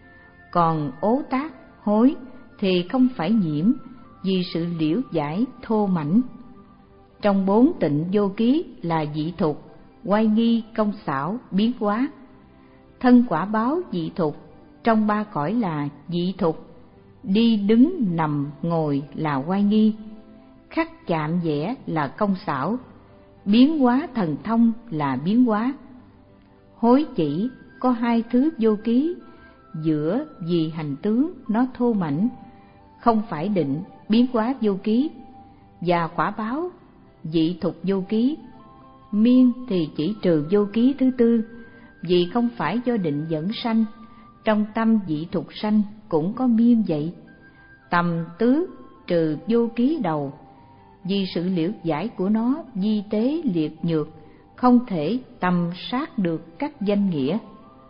Còn ố tác hối thì không phải nhiễm, vì sự liễu giải thô mảnh. Trong bốn tịnh vô ký là dị thục, oai nghi, công xảo, biến hóa. Thân quả báo dị thục, trong ba cõi là dị thục, đi đứng nằm ngồi là oai nghi, khắc chạm vẽ là công xảo, biến hóa thần thông là biến hóa. Hối chỉ có hai thứ vô ký, giữa vì hành tướng nó thô mảnh, không phải định, biến hóa vô ký, và quả báo dị thục vô ký. Miên thì chỉ trừ vô ký thứ tư, vì không phải do định dẫn sanh, trong tâm dị thục sanh cũng có miên vậy. Tầm tứ trừ vô ký đầu, vì sự liễu giải của nó di tế liệt nhược, không thể tầm sát được các danh nghĩa.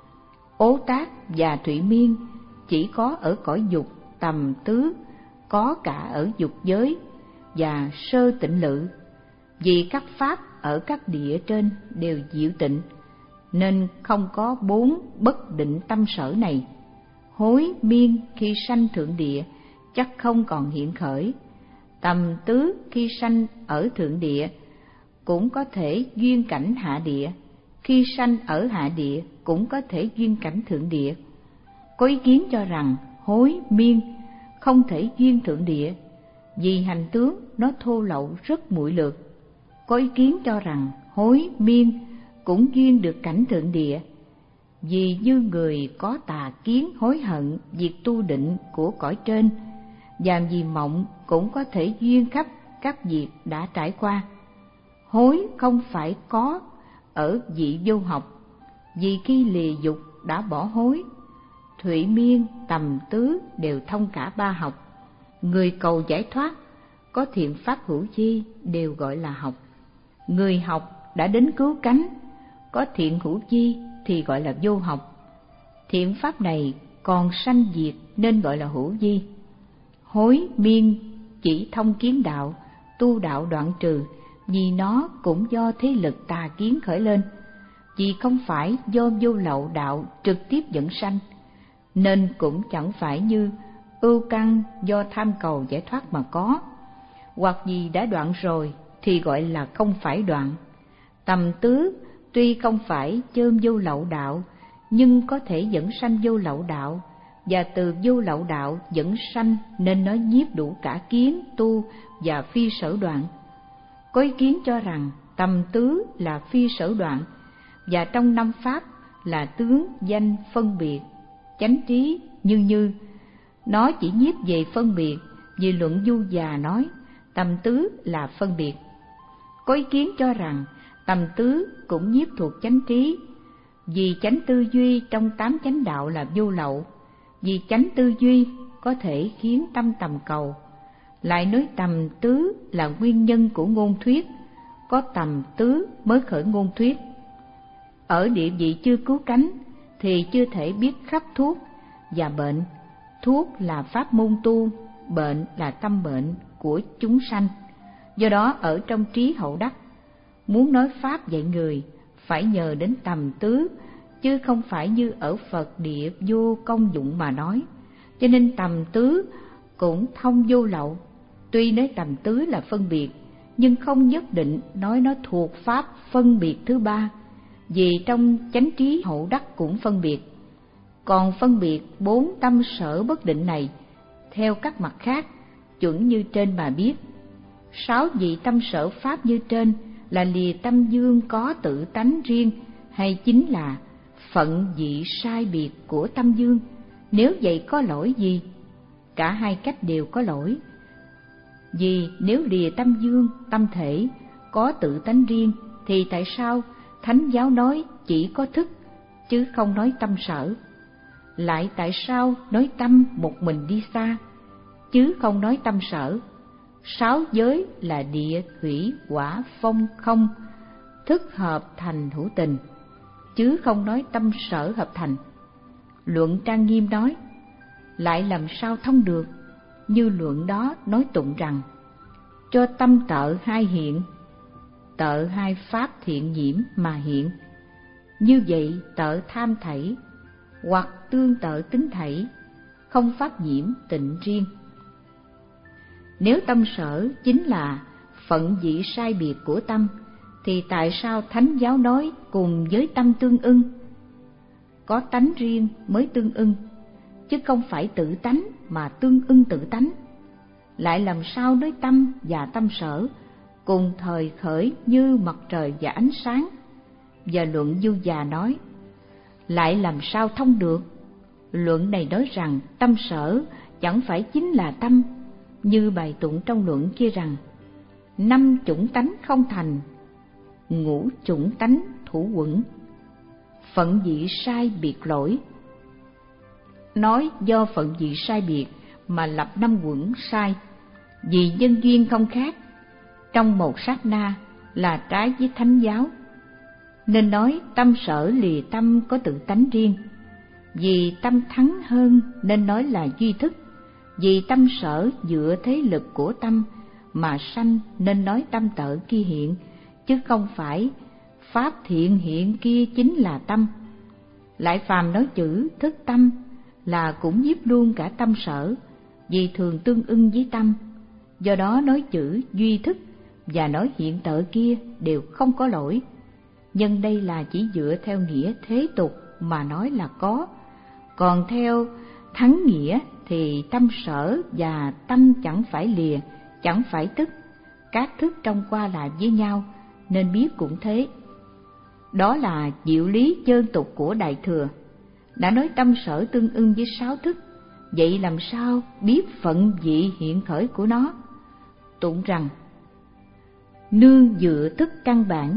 Ố tác và thụy miên chỉ có ở cõi dục tầm tứ, có cả ở dục giới và sơ tịnh lự, vì các pháp ở các địa trên đều diệu tịnh, nên không có bốn bất định tâm sở này. Hối miên khi sanh thượng địa chắc không còn hiện khởi. Tầm tứ khi sanh ở thượng địa cũng có thể duyên cảnh hạ địa, khi sanh ở hạ địa cũng có thể duyên cảnh thượng địa. Có ý kiến cho rằng hối miên không thể duyên thượng địa, vì hành tướng nó thô lậu rất muội lược. Có ý kiến cho rằng hối miên cũng duyên được cảnh thượng địa, vì như người có tà kiến hối hận việc tu định của cõi trên, và vì mộng cũng có thể duyên khắp các việc đã trải qua. Hối không phải có, ở vị vô học, vì khi lìa dục đã bỏ hối. Thụy miên, tầm tứ đều thông cả ba học. Người cầu giải thoát có thiện pháp hữu vi đều gọi là học. Người học đã đến cứu cánh có thiện hữu vi thì gọi là vô học. Thiện pháp này còn sanh diệt nên gọi là hữu vi. Hối miên chỉ thông kiến đạo, tu đạo đoạn trừ, vì nó cũng do thế lực tà kiến khởi lên, vì không phải do vô lậu đạo trực tiếp dẫn sanh, nên cũng chẳng phải như ưu căn do tham cầu giải thoát mà có, hoặc vì đã đoạn rồi thì gọi là không phải đoạn. Tầm tứ tuy không phải chơm vô lậu đạo, nhưng có thể dẫn sanh vô lậu đạo, và từ vô lậu đạo dẫn sanh nên nó nhiếp đủ cả kiến, tu và phi sở đoạn. Có ý kiến cho rằng tầm tứ là phi sở đoạn, và trong năm pháp là tướng, danh, phân biệt, chánh trí, như như. Nó chỉ nhiếp về phân biệt, vì luận Du Già nói tầm tứ là phân biệt. Có ý kiến cho rằng tầm tứ cũng nhiếp thuộc chánh trí, vì chánh tư duy trong tám chánh đạo là vô lậu, vì chánh tư duy có thể khiến tâm tầm cầu. Lại nói tầm tứ là nguyên nhân của ngôn thuyết, có tầm tứ mới khởi ngôn thuyết. Ở địa vị chưa cứu cánh thì chưa thể biết khắp thuốc và bệnh. Thuốc là pháp môn tu, bệnh là tâm bệnh của chúng sanh. Do đó ở trong trí hậu đắc, muốn nói pháp dạy người phải nhờ đến tầm tứ, chứ không phải như ở Phật địa vô công dụng mà nói. Cho nên tầm tứ cũng thông vô lậu. Tuy nói tầm tứ là phân biệt, nhưng không nhất định nói nó thuộc pháp phân biệt thứ ba, vì trong chánh trí hậu đắc cũng phân biệt. Còn phân biệt bốn tâm sở bất định này theo các mặt khác, chuẩn như trên mà biết. Sáu vị tâm sở pháp như trên là lìa tâm dương có tự tánh riêng, hay chính là phận vị sai biệt của tâm dương? Nếu vậy có lỗi gì? Cả hai cách đều có lỗi. Vì nếu lìa tâm dương, tâm thể có tự tánh riêng, thì tại sao Thánh giáo nói chỉ có thức chứ không nói tâm sở? Lại tại sao nói tâm một mình đi xa chứ không nói tâm sở? Sáu giới là địa, thủy, hỏa, phong, không, thức hợp thành hữu tình, chứ không nói tâm sở hợp thành. Luận Trang Nghiêm nói, lại làm sao thông được? Như luận đó nói tụng rằng, cho tâm tợ hai hiện, tợ hai pháp thiện nhiễm mà hiện. Như vậy tợ tham thảy, hoặc tương tợ tính thảy, không pháp nhiễm tịnh riêng. Nếu tâm sở chính là phận vị sai biệt của tâm, thì tại sao Thánh giáo nói cùng với tâm tương ưng? Có tánh riêng mới tương ưng, chứ không phải tự tánh mà tương ưng tự tánh. Lại làm sao nói tâm và tâm sở cùng thời khởi như mặt trời và ánh sáng? Và luận Du Già nói, lại làm sao thông được? Luận này nói rằng tâm sở chẳng phải chính là tâm, như bài tụng trong luận kia rằng, năm chủng tánh không thành, ngũ chủng tánh thủ quẩn, phận vị sai biệt lỗi. Nói do phận vị sai biệt mà lập năm quẩn sai, vì nhân duyên không khác, trong một sát na là trái với Thánh giáo. Nên nói tâm sở lìa tâm có tự tánh riêng. Vì tâm thắng hơn nên nói là duy thức. Vì tâm sở dựa thế lực của tâm mà sanh nên nói tâm tợ kia hiện, chứ không phải pháp thiện hiện kia chính là tâm. Lại phàm nói chữ thức tâm là cũng nhiếp luôn cả tâm sở, vì thường tương ưng với tâm. Do đó nói chữ duy thức và nói hiện tợ kia đều không có lỗi. Nhưng đây là chỉ dựa theo nghĩa thế tục mà nói là có. Còn theo thắng nghĩa thì tâm sở và tâm chẳng phải lìa, chẳng phải tức. Các thức trong qua lại với nhau, nên biết cũng thế. Đó là diệu lý chơn tục của Đại Thừa. Đã nói tâm sở tương ưng với sáu thức, vậy làm sao biết phận vị hiện khởi của nó? Tụng rằng, nương dựa thức căn bản,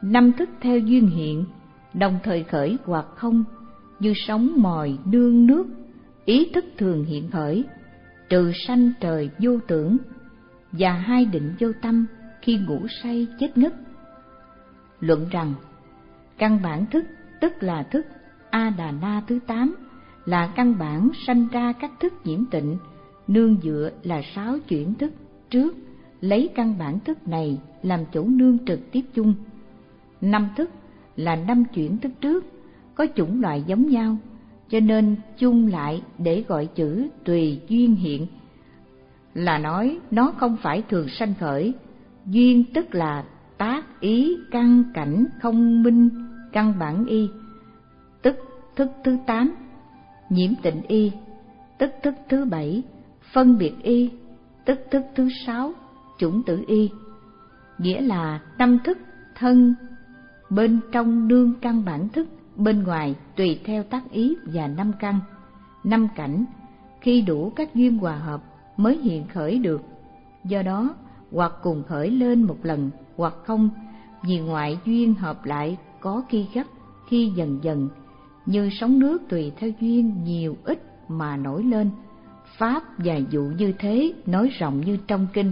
Năm thức theo duyên hiện, đồng thời khởi hoặc không, như sóng mồi nương nước, ý thức thường hiện khởi, trừ sanh trời vô tưởng, và hai định vô tâm khi ngủ say chết ngất. Luận rằng, căn bản thức tức là thức A Đà Na thứ tám, là căn bản sanh ra các thức nhiễm tịnh, nương dựa là sáu chuyển thức trước, lấy căn bản thức này làm chủ nương trực tiếp chung. Năm thức là năm chuyển thức trước, có chủng loại giống nhau, cho nên chung lại để gọi chữ tùy duyên hiện, là nói nó không phải thường sanh khởi. Duyên tức là tác ý căn cảnh không minh căn bản y, tức thức thứ tám. Nhiễm tịnh y, tức thức thứ bảy. Phân biệt y, tức thức thứ sáu. Chủng tử y, nghĩa là năm thức thân bên trong đương căn bản thức, bên ngoài tùy theo tác ý và năm căn. Năm cảnh khi đủ các duyên hòa hợp mới hiện khởi được, do đó hoặc cùng khởi lên một lần hoặc không, vì ngoại duyên hợp lại có khi gấp khi dần dần, như sóng nước tùy theo duyên nhiều ít mà nổi lên. Pháp và dụ như thế nói rộng như trong kinh.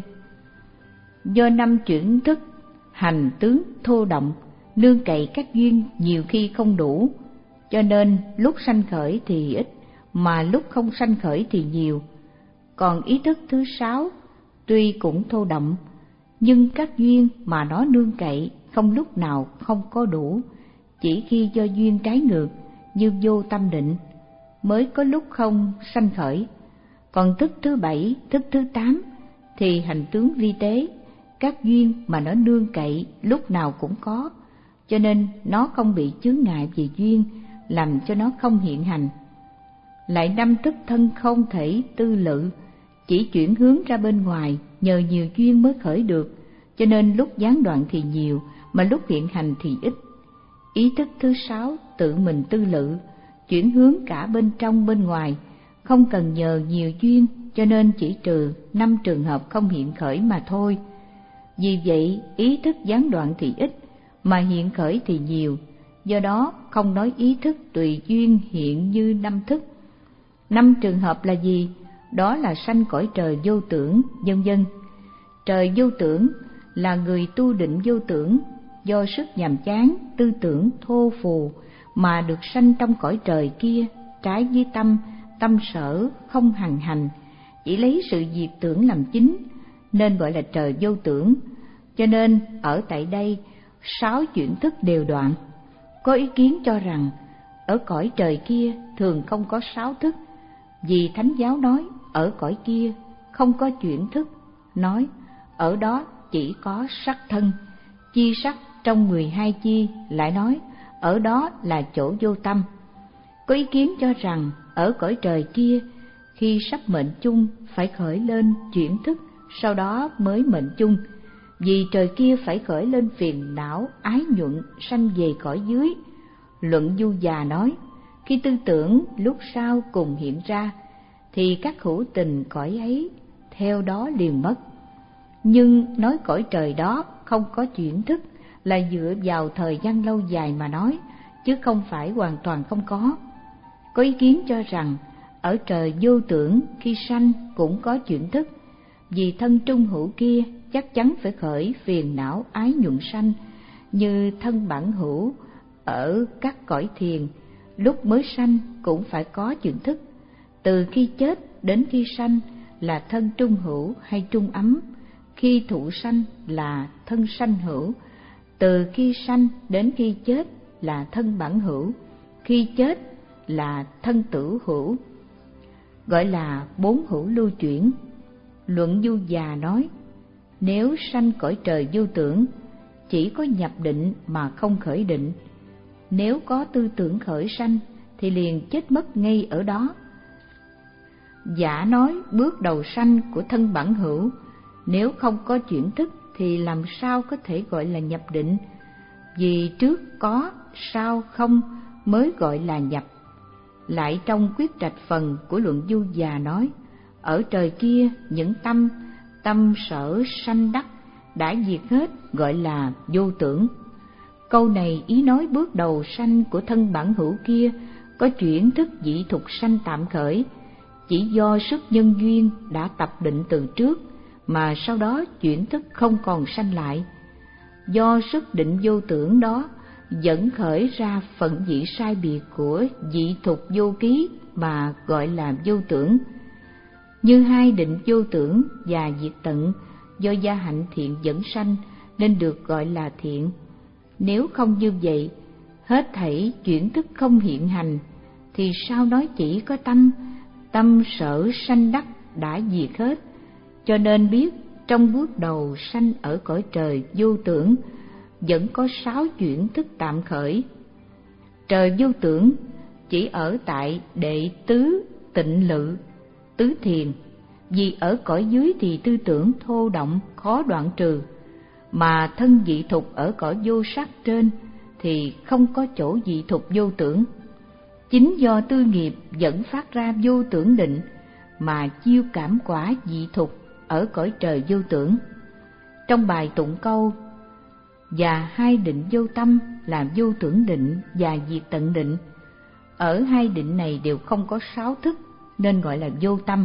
Do năm chuyển thức hành tướng thô động, nương cậy các duyên nhiều khi không đủ, cho nên lúc sanh khởi thì ít, mà lúc không sanh khởi thì nhiều. Còn ý thức thứ sáu tuy cũng thô động, nhưng các duyên mà nó nương cậy không lúc nào không có đủ, chỉ khi do duyên trái ngược như vô tâm định mới có lúc không sanh khởi. Còn thức thứ bảy, thức thứ tám thì hành tướng vi tế, các duyên mà nó nương cậy lúc nào cũng có, cho nên nó không bị chướng ngại về duyên, làm cho nó không hiện hành. Lại năm thức thân không thể tư lự, chỉ chuyển hướng ra bên ngoài, nhờ nhiều duyên mới khởi được, cho nên lúc gián đoạn thì nhiều, mà lúc hiện hành thì ít. Ý thức thứ sáu tự mình tư lự, chuyển hướng cả bên trong bên ngoài, không cần nhờ nhiều duyên, cho nên chỉ trừ năm trường hợp không hiện khởi mà thôi. Vì vậy ý thức gián đoạn thì ít, mà hiện khởi thì nhiều, do đó không nói ý thức tùy duyên hiện như năm thức. Năm trường hợp là gì? Đó là sanh cõi trời vô tưởng, vân vân. Trời vô tưởng là người tu định vô tưởng, do sức nhàm chán, tư tưởng thô phù mà được sanh trong cõi trời kia, trái với tâm, tâm sở không hằng hành, chỉ lấy sự diệt tưởng làm chính, nên gọi là trời vô tưởng. Cho nên ở tại đây sáu chuyển thức đều đoạn. Có ý kiến cho rằng ở cõi trời kia thường không có sáu thức, vì Thánh giáo nói ở cõi kia không có chuyển thức, nói ở đó chỉ có sắc thân, chi sắc trong mười hai chi, lại nói ở đó là chỗ vô tâm. Có ý kiến cho rằng ở cõi trời kia khi sắp mệnh chung phải khởi lên chuyển thức, sau đó mới mệnh chung, vì trời kia phải khởi lên phiền não ái nhuận sanh về cõi dưới. Luận Du Già nói khi tư tưởng lúc sau cùng hiện ra thì các hữu tình cõi ấy theo đó liền mất. Nhưng nói cõi trời đó không có chuyển thức là dựa vào thời gian lâu dài mà nói, chứ không phải hoàn toàn không có. Có ý kiến cho rằng ở trời vô tưởng khi sanh cũng có chuyển thức, vì thân trung hữu kia chắc chắn phải khởi phiền não ái nhuận sanh, như thân bản hữu ở các cõi thiền lúc mới sanh cũng phải có chuyển thức. Từ khi chết đến khi sanh là thân trung hữu hay trung ấm, khi thụ sanh là thân sanh hữu, từ khi sanh đến khi chết là thân bản hữu, khi chết là thân tử hữu, gọi là bốn hữu lưu chuyển. Luận Du Già nói nếu sanh cõi trời vô tưởng chỉ có nhập định mà không khởi định, nếu có tư tưởng khởi sanh thì liền chết mất ngay ở đó. Giả nói bước đầu sanh của thân bản hữu, nếu không có chuyển thức thì làm sao có thể gọi là nhập định, vì trước có sau không mới gọi là nhập. Lại trong quyết trạch phần của Luận Du Già nói ở trời kia những tâm tâm sở sanh đắc đã diệt hết, gọi là vô tưởng. Câu này ý nói bước đầu sanh của thân bản hữu kia có chuyển thức dị thục sanh tạm khởi, chỉ do sức nhân duyên đã tập định từ trước mà sau đó chuyển thức không còn sanh lại. Do sức định vô tưởng đó dẫn khởi ra phận dị sai biệt của dị thục vô ký mà gọi là vô tưởng. Như hai định vô tưởng và diệt tận do gia hạnh thiện dẫn sanh nên được gọi là thiện. Nếu không như vậy, hết thảy chuyển thức không hiện hành, thì sao nói chỉ có tâm, tâm sở sanh đắc đã diệt hết. Cho nên biết trong bước đầu sanh ở cõi trời vô tưởng vẫn có sáu chuyển thức tạm khởi. Trời vô tưởng chỉ ở tại đệ tứ tịnh lự, tứ thiền, vì ở cõi dưới thì tư tưởng thô động khó đoạn trừ, mà thân dị thục ở cõi vô sắc trên thì không có chỗ dị thục vô tưởng. Chính do tư nghiệp dẫn phát ra vô tưởng định mà chiêu cảm quả dị thục ở cõi trời vô tưởng. Trong bài tụng câu và hai định vô tâm là vô tưởng định và diệt tận định, ở hai định này đều không có sáu thức nên gọi là vô tâm.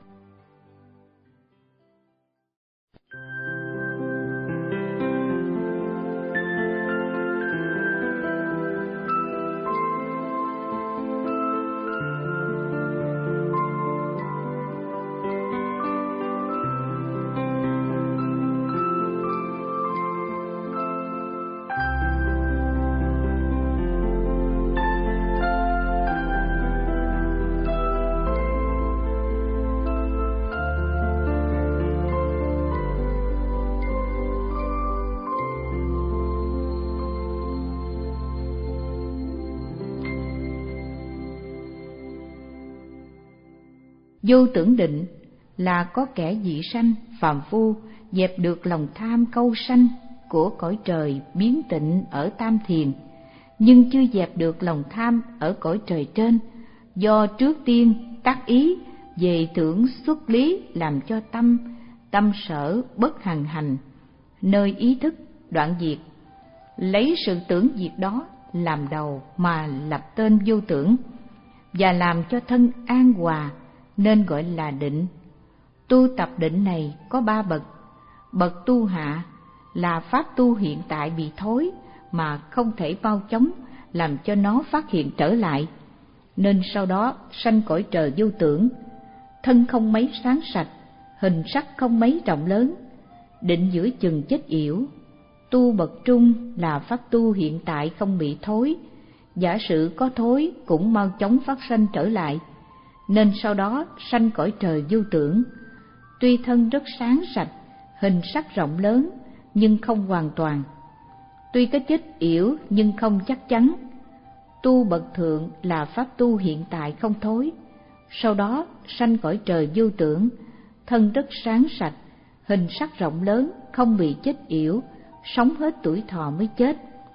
Vô tưởng định là có kẻ dị sanh, phàm phu dẹp được lòng tham câu sanh của cõi trời biến tịnh ở tam thiền, nhưng chưa dẹp được lòng tham ở cõi trời trên, do trước tiên tác ý về tưởng xuất lý làm cho tâm, tâm sở bất hằng hành, nơi ý thức đoạn diệt, lấy sự tưởng diệt đó làm đầu mà lập tên vô tưởng, và làm cho thân an hòa nên gọi là định. Tu tập định này có ba bậc. Bậc tu hạ là pháp tu hiện tại bị thối mà không thể mau chóng làm cho nó phát hiện trở lại, nên sau đó sanh cõi trời vô tưởng. Thân không mấy sáng sạch, hình sắc không mấy rộng lớn, định giữa chừng chết yểu. Tu bậc trung là pháp tu hiện tại không bị thối, giả sử có thối cũng mau chóng phát sanh trở lại, nên sau đó sanh cõi trời vô tưởng. Tuy thân rất sáng sạch, hình sắc rộng lớn, nhưng không hoàn toàn. Tuy có chết yểu nhưng không chắc chắn. Tu bậc thượng là pháp tu hiện tại không thối, sau đó sanh cõi trời vô tưởng, thân rất sáng sạch, hình sắc rộng lớn, không bị chết yểu, sống hết tuổi thọ mới chết.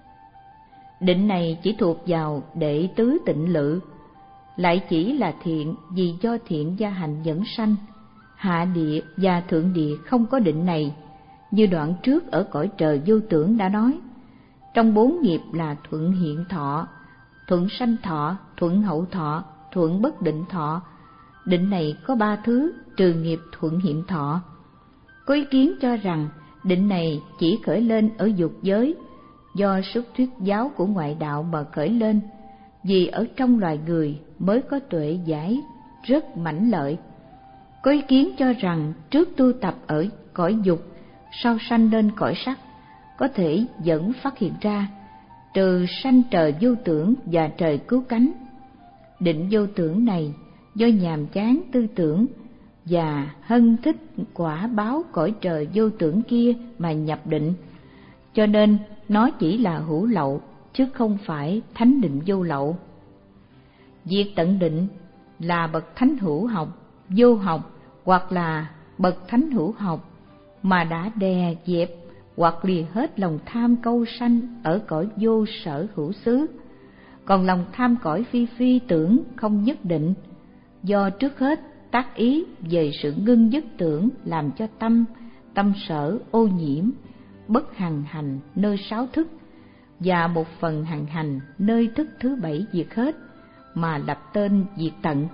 Định này chỉ thuộc vào đệ tứ tịnh lự, lại chỉ là thiện vì do thiện gia hành dẫn sanh. Hạ địa và thượng địa không có định này, như đoạn trước ở cõi trời vô tưởng đã nói. Trong bốn nghiệp là thuận hiện thọ, thuận sanh thọ, thuận hậu thọ, thuận bất định thọ. Định này có ba thứ trừ nghiệp thuận hiện thọ. Có ý kiến cho rằng định này chỉ khởi lên ở dục giới, do sức thuyết giáo của ngoại đạo mà khởi lên, vì ở trong loài người mới có tuệ giải rất mãnh lợi. Có ý kiến cho rằng trước tu tập ở cõi dục, sau sanh lên cõi sắc, có thể dẫn phát hiện ra, trừ sanh trời vô tưởng và trời cứu cánh. Định vô tưởng này do nhàm chán tư tưởng và hân thích quả báo cõi trời vô tưởng kia mà nhập định, cho nên nó chỉ là hữu lậu chứ không phải thánh định vô lậu. Diệt tận định là bậc thánh hữu học, vô học hoặc là bậc thánh hữu học mà đã đè dẹp hoặc lìa hết lòng tham câu sanh ở cõi vô sở hữu xứ. Còn lòng tham cõi phi phi tưởng không nhất định, do trước hết tác ý về sự ngưng dứt tưởng làm cho tâm, tâm sở ô nhiễm, bất hằng hành nơi sáu thức, và một phần hằng hành nơi thức thứ bảy diệt hết mà lập tên diệt tận.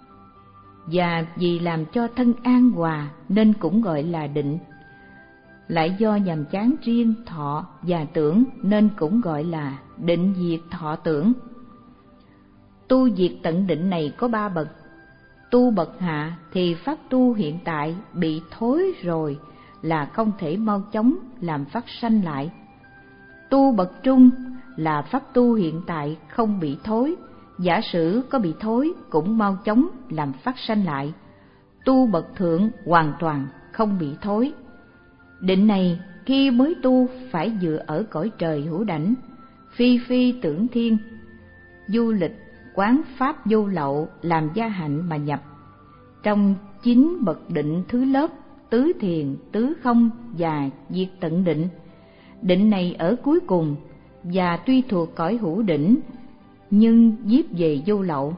Và vì làm cho thân an hòa nên cũng gọi là định. Lại do nhàm chán riêng thọ và tưởng nên cũng gọi là định diệt thọ tưởng. Tu diệt tận định này có ba bậc. Tu bậc hạ thì pháp tu hiện tại bị thối rồi là không thể mau chóng làm phát sanh lại. Tu bậc trung là pháp tu hiện tại không bị thối, giả sử có bị thối cũng mau chóng làm phát sanh lại. Tu bậc thượng hoàn toàn không bị thối. Định này khi mới tu phải dựa ở cõi trời hữu đảnh, phi phi tưởng thiên, du lịch quán pháp vô lậu làm gia hạnh mà nhập. Trong chín bậc định thứ lớp tứ thiền, tứ không và diệt tận định, định này ở cuối cùng và tuy thuộc cõi hữu đỉnh nhưng nhiếp về vô lậu.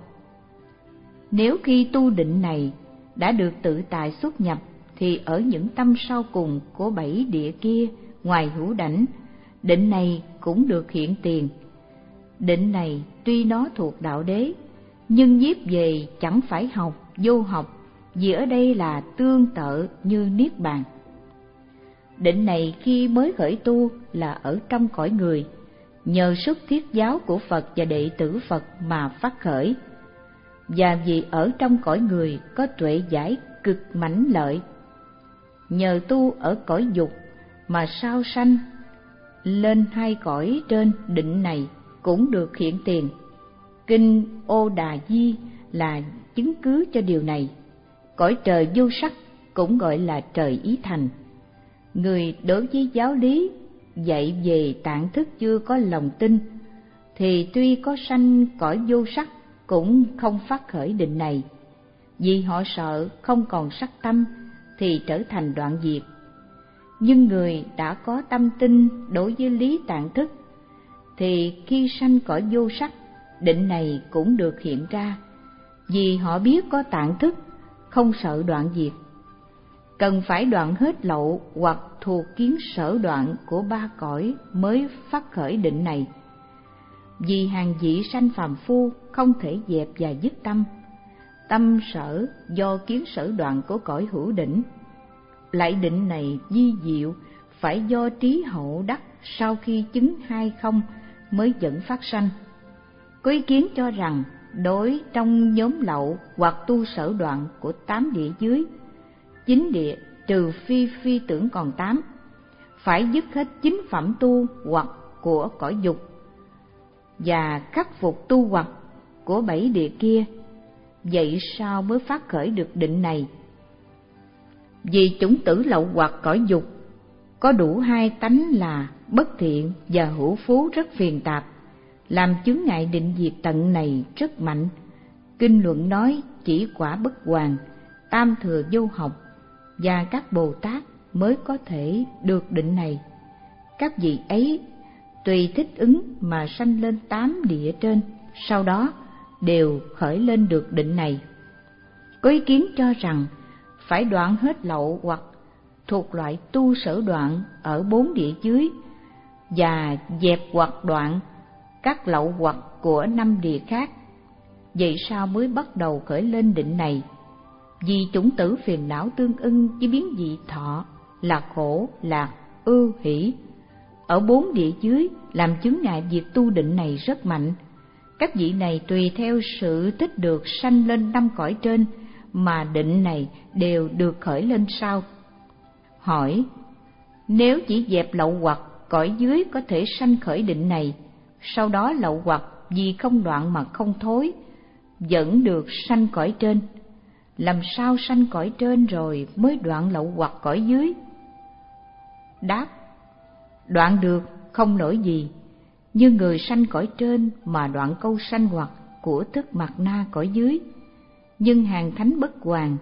Nếu khi tu định này đã được tự tại xuất nhập thì ở những tâm sau cùng của bảy địa kia ngoài hữu đảnh, định này cũng được hiện tiền. Định này tuy nó thuộc đạo đế nhưng nhiếp về chẳng phải học, vô học, vì ở đây là tương tự như niết bàn. Định này khi mới khởi tu là ở trong cõi người, nhờ sức thiết giáo của Phật và đệ tử Phật mà phát khởi. Và vì ở trong cõi người có tuệ giải cực mãnh lợi, nhờ tu ở cõi dục mà sao sanh lên hai cõi trên định này cũng được hiện tiền. Kinh Ô Đà Di là chứng cứ cho điều này. Cõi trời vô sắc cũng gọi là trời ý thành. Người đối với giáo lý dạy về tạng thức chưa có lòng tin thì tuy có sanh cõi vô sắc cũng không phát khởi định này, vì họ sợ không còn sắc tâm thì trở thành đoạn diệt. Nhưng người đã có tâm tin đối với lý tạng thức thì khi sanh cõi vô sắc, định này cũng được hiện ra, vì họ biết có tạng thức, không sợ đoạn diệt. Cần phải đoạn hết lậu hoặc thuộc kiến sở đoạn của ba cõi mới phát khởi định này. Vì hàng vị sanh phàm phu không thể dẹp và dứt tâm, tâm sở do kiến sở đoạn của cõi hữu đỉnh. Lại định này di diệu phải do trí hậu đắc sau khi chứng hai không mới dẫn phát sanh. Có ý kiến cho rằng đối trong nhóm lậu hoặc tu sở đoạn của tám địa dưới, chín địa trừ phi phi tưởng còn tám, phải dứt hết chín phẩm tu hoặc của cõi dục và khắc phục tu hoặc của bảy địa kia. Vậy sao mới phát khởi được định này? Vì chủng tử lậu hoặc cõi dục có đủ hai tánh là bất thiện và hữu phú rất phiền tạp, làm chướng ngại định diệt tận này rất mạnh. Kinh luận nói chỉ quả bất hoàn, tam thừa vô học và các Bồ Tát mới có thể được định này. Các vị ấy tùy thích ứng mà sanh lên tám địa trên, sau đó đều khởi lên được định này. Có ý kiến cho rằng phải đoạn hết lậu hoặc thuộc loại tu sở đoạn ở bốn địa dưới và dẹp hoặc đoạn các lậu hoặc của năm địa khác. Vậy sao mới bắt đầu khởi lên định này? Vì chủng tử phiền não tương ưng với biến dị thọ là khổ, lạc, ưu, hỷ ở bốn địa dưới làm chướng ngại việc tu định này rất mạnh. Các vị này tùy theo sự thích được sanh lên năm cõi trên mà định này đều được khởi lên sau. Hỏi: nếu chỉ dẹp lậu hoặc cõi dưới có thể sanh khởi định này, sau đó lậu hoặc vì không đoạn mà không thối vẫn được sanh cõi trên, làm sao sanh cõi trên rồi mới đoạn lậu hoặc cõi dưới? Đáp: đoạn được không lỗi gì, như người sanh cõi trên mà đoạn câu sanh hoặc của thức mạt na cõi dưới. Nhưng hàng thánh bất hoàn,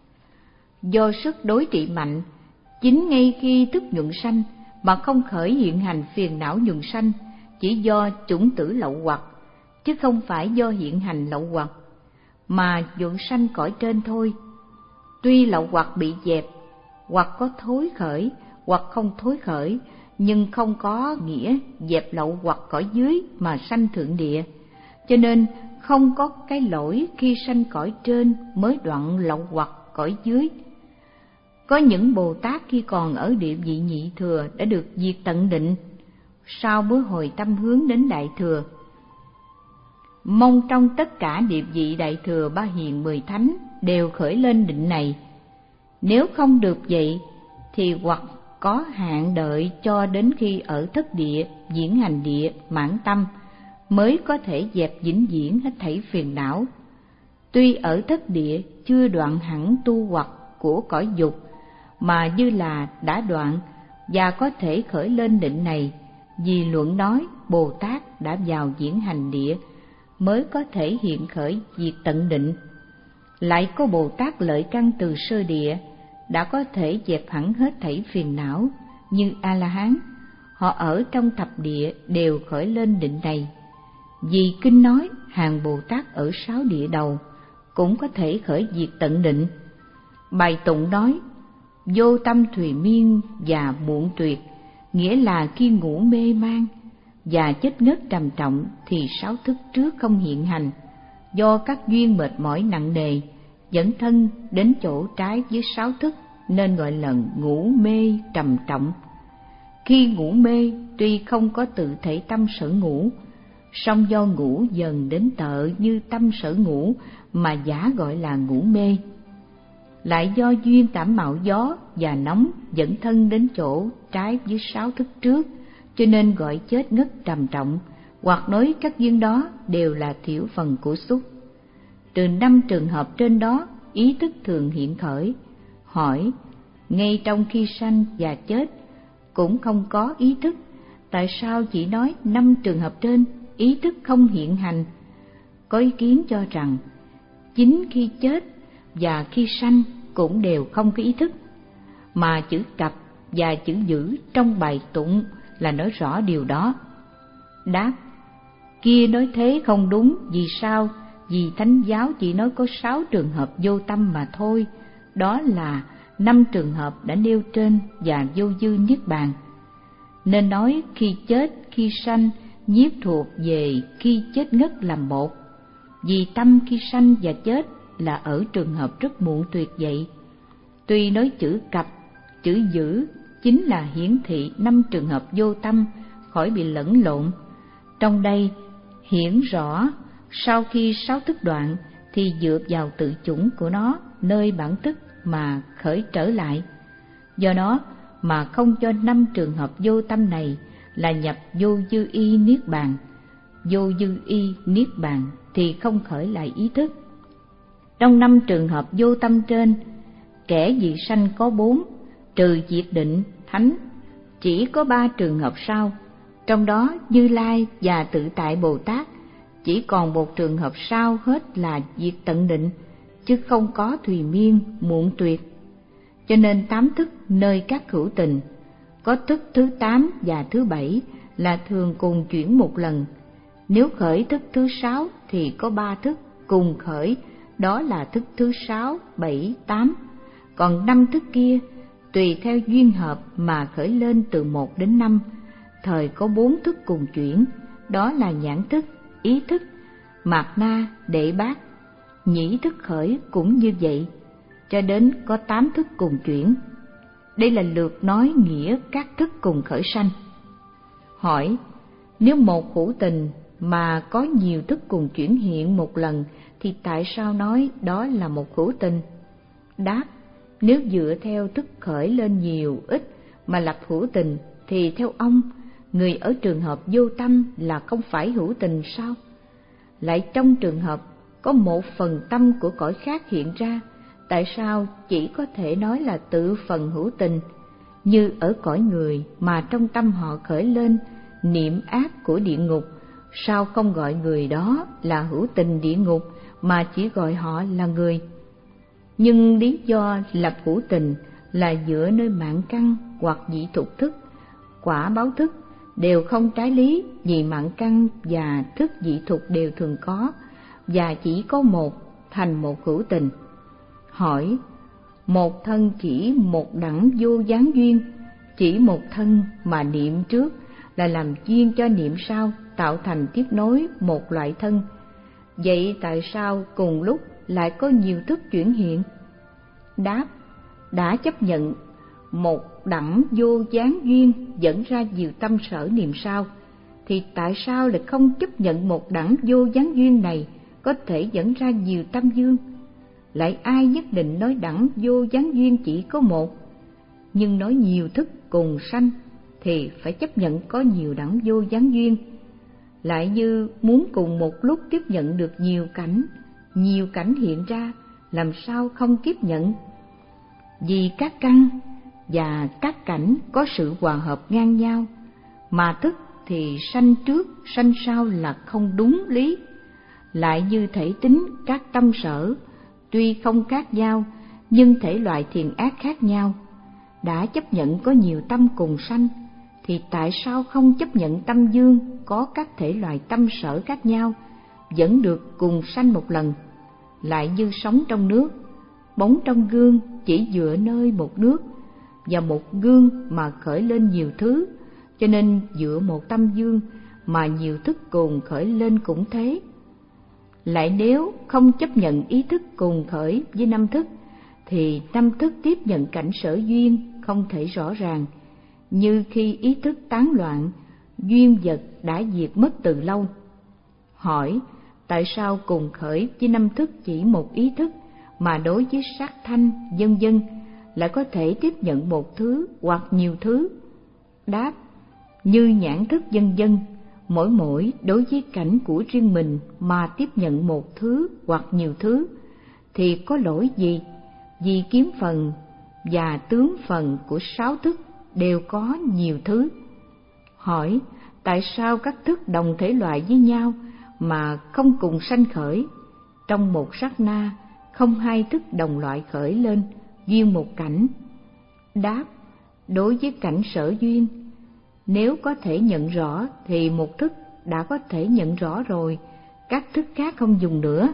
do sức đối trị mạnh, chính ngay khi thức nhuận sanh mà không khởi hiện hành phiền não nhuận sanh, chỉ do chủng tử lậu hoặc, chứ không phải do hiện hành lậu hoặc mà nhuận sanh cõi trên thôi. Tuy lậu hoặc bị dẹp, hoặc có thối khởi hoặc không thối khởi, nhưng không có nghĩa dẹp lậu hoặc cõi dưới mà sanh thượng địa. Cho nên không có cái lỗi khi sanh cõi trên mới đoạn lậu hoặc cõi dưới. Có những Bồ Tát khi còn ở địa vị nhị thừa đã được diệt tận định, sau mới hồi tâm hướng đến đại thừa. Mong trong tất cả địa vị đại thừa ba hiền mười thánh đều khởi lên định này. Nếu không được vậy thì hoặc có hạn đợi cho đến khi ở thất địa, diễn hành địa, mãn tâm mới có thể dẹp vĩnh viễn hết thảy phiền não. Tuy ở thất địa chưa đoạn hẳn tu hoặc của cõi dục, mà như là đã đoạn và có thể khởi lên định này, vì luận nói Bồ Tát đã vào diễn hành địa mới có thể hiện khởi diệt tận định. Lại có Bồ Tát lợi căn từ sơ địa đã có thể dẹp hẳn hết thảy phiền não như A-la-hán, họ ở trong thập địa đều khởi lên định này. Vì kinh nói hàng Bồ Tát ở sáu địa đầu cũng có thể khởi diệt tận định. Bài tụng nói vô tâm thùy miên và muộn tuyệt, nghĩa là khi ngủ mê man và chết ngất trầm trọng thì sáu thức trước không hiện hành, do các duyên mệt mỏi nặng nề dẫn thân đến chỗ trái với sáu thức nên gọi là ngủ mê trầm trọng. Khi ngủ mê tuy không có tự thể tâm sở ngủ, song do ngủ dần đến tợ như tâm sở ngủ mà giả gọi là ngủ mê. Lại do duyên cảm mạo gió và nóng dẫn thân đến chỗ trái với sáu thức trước, cho nên gọi chết ngất trầm trọng, hoặc nói các duyên đó đều là thiểu phần của xúc. Từ năm trường hợp trên đó, ý thức thường hiện khởi. Hỏi, ngay trong khi sanh và chết cũng không có ý thức, tại sao chỉ nói năm trường hợp trên ý thức không hiện hành? Có ý kiến cho rằng chính khi chết và khi sanh cũng đều không có ý thức, mà chữ cặp và chữ giữ trong bài tụng là nói rõ điều đó. Đáp, kia nói thế không đúng. Vì sao? Vì Thánh giáo chỉ nói có sáu trường hợp vô tâm mà thôi, đó là năm trường hợp đã nêu trên và vô dư niết bàn. Nên nói khi chết, khi sanh, nhiếp thuộc về khi chết ngất làm một. Vì tâm khi sanh và chết là ở trường hợp rất muộn tuyệt vậy. Tuy nói chữ cặp, chữ giữ chính là hiển thị năm trường hợp vô tâm khỏi bị lẫn lộn. Trong đây hiển rõ sau khi sáu thức đoạn thì dựa vào tự chủng của nó nơi bản tức mà khởi trở lại. Do đó mà không cho năm trường hợp vô tâm này là nhập vô dư y niết bàn. Vô dư y niết bàn thì không khởi lại ý thức. Trong năm trường hợp vô tâm trên, kẻ dị sanh có bốn, trừ diệt định, thánh, chỉ có ba trường hợp sau. Trong đó Như Lai và Tự Tại Bồ Tát chỉ còn một trường hợp sau hết là diệt tận định, chứ không có thùy miên, muộn tuyệt. Cho nên tám thức nơi các hữu tình, có thức thứ tám và thứ bảy là thường cùng chuyển một lần. Nếu khởi thức thứ sáu thì có ba thức cùng khởi, đó là thức thứ sáu, bảy, tám. Còn năm thức kia tùy theo duyên hợp mà khởi lên từ một đến năm. Thời có bốn thức cùng chuyển, đó là nhãn thức, ý thức, mạt na, đệ bát. Nhĩ thức khởi cũng như vậy, cho đến có tám thức cùng chuyển. Đây là lượt nói nghĩa các thức cùng khởi sanh. Hỏi, nếu một hữu tình mà có nhiều thức cùng chuyển hiện một lần thì tại sao nói đó là một hữu tình? Đáp, nếu dựa theo thức khởi lên nhiều ít mà lập hữu tình thì theo ông, người ở trường hợp vô tâm là không phải hữu tình sao? Lại trong trường hợp có một phần tâm của cõi khác hiện ra, tại sao chỉ có thể nói là tự phần hữu tình? Như ở cõi người mà trong tâm họ khởi lên niệm ác của địa ngục, sao không gọi người đó là hữu tình địa ngục mà chỉ gọi họ là người? Nhưng lý do lập hữu tình là dựa nơi mạng căn hoặc dị thục thức, quả báo thức đều không trái lý, vì mạng căn và thức dị thục đều thường có, và chỉ có một thành một hữu tình. Hỏi, một thân chỉ một đẳng vô gián duyên chỉ một thân mà niệm trước là làm duyên cho niệm sau tạo thành tiếp nối một loại thân. Vậy tại sao cùng lúc lại có nhiều thức chuyển hiện? Đáp: đã chấp nhận một đẳng vô gián duyên dẫn ra nhiều tâm sở niệm sau, thì tại sao lại không chấp nhận một đẳng vô gián duyên này có thể dẫn ra nhiều tâm dương? Lại ai nhất định nói đẳng vô gián duyên chỉ có một, nhưng nói nhiều thức cùng sanh thì phải chấp nhận có nhiều đẳng vô gián duyên. Lại như muốn cùng một lúc tiếp nhận được nhiều cảnh, nhiều cảnh hiện ra, làm sao không tiếp nhận? Vì các căn và các cảnh có sự hòa hợp ngang nhau, mà thức thì sanh trước sanh sau là không đúng lý. Lại như thể tính các tâm sở tuy không khác nhau, nhưng thể loại thiện ác khác nhau. Đã chấp nhận có nhiều tâm cùng sanh, thì tại sao không chấp nhận tâm dương có các thể loại tâm sở khác nhau, vẫn được cùng sanh một lần? Lại như sống trong nước, bóng trong gương chỉ dựa nơi một nước và một gương mà khởi lên nhiều thứ, cho nên dựa một tâm dương mà nhiều thức cùng khởi lên cũng thế. Lại nếu không chấp nhận ý thức cùng khởi với năm thức, thì năm thức tiếp nhận cảnh sở duyên không thể rõ ràng. Như khi ý thức tán loạn, duyên vật đã diệt mất từ lâu. Hỏi: tại sao cùng khởi với năm thức chỉ một ý thức, mà đối với sắc thanh vân vân lại có thể tiếp nhận một thứ hoặc nhiều thứ? Đáp: như nhãn thức vân vân, mỗi mỗi đối với cảnh của riêng mình mà tiếp nhận một thứ hoặc nhiều thứ, thì có lỗi gì? Vì kiến phần và tướng phần của sáu thức đều có nhiều thứ. Hỏi: tại sao các thức đồng thể loại với nhau mà không cùng sanh khởi? Trong một sát na, không hai thức đồng loại khởi lên duyên một cảnh. Đáp: đối với cảnh sở duyên, nếu có thể nhận rõ thì một thức đã có thể nhận rõ rồi, các thức khác không dùng nữa.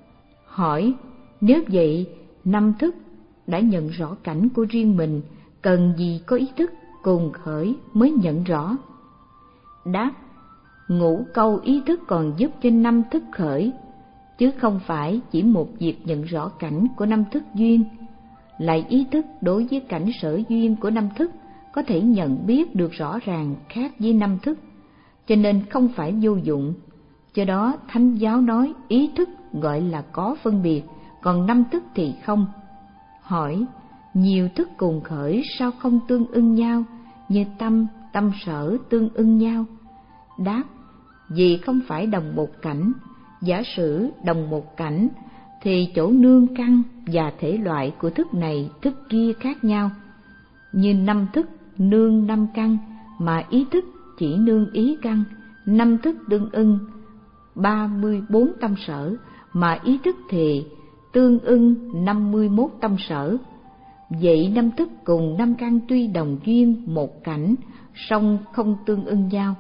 Hỏi: nếu vậy, năm thức đã nhận rõ cảnh của riêng mình, cần gì có ý thức cùng khởi mới nhận rõ? Đáp: ngũ câu ý thức còn giúp cho năm thức khởi, chứ không phải chỉ một việc nhận rõ cảnh của năm thức duyên. Lại ý thức đối với cảnh sở duyên của năm thức có thể nhận biết được rõ ràng khác với năm thức, cho nên không phải vô dụng. Do đó Thánh giáo nói ý thức gọi là có phân biệt, còn năm thức thì không. Hỏi: nhiều thức cùng khởi sao không tương ưng nhau, như tâm, tâm sở tương ưng nhau? Đáp: vì không phải đồng một cảnh. Giả sử đồng một cảnh, thì chỗ nương căn và thể loại của thức này thức kia khác nhau. Như năm thức nương năm căn, mà ý thức chỉ nương ý căn. Năm thức tương ưng ba mươi bốn tâm sở, mà ý thức thì tương ưng năm mươi mốt tâm sở. Vậy năm thức cùng năm căn tuy đồng duyên một cảnh, song không tương ưng nhau.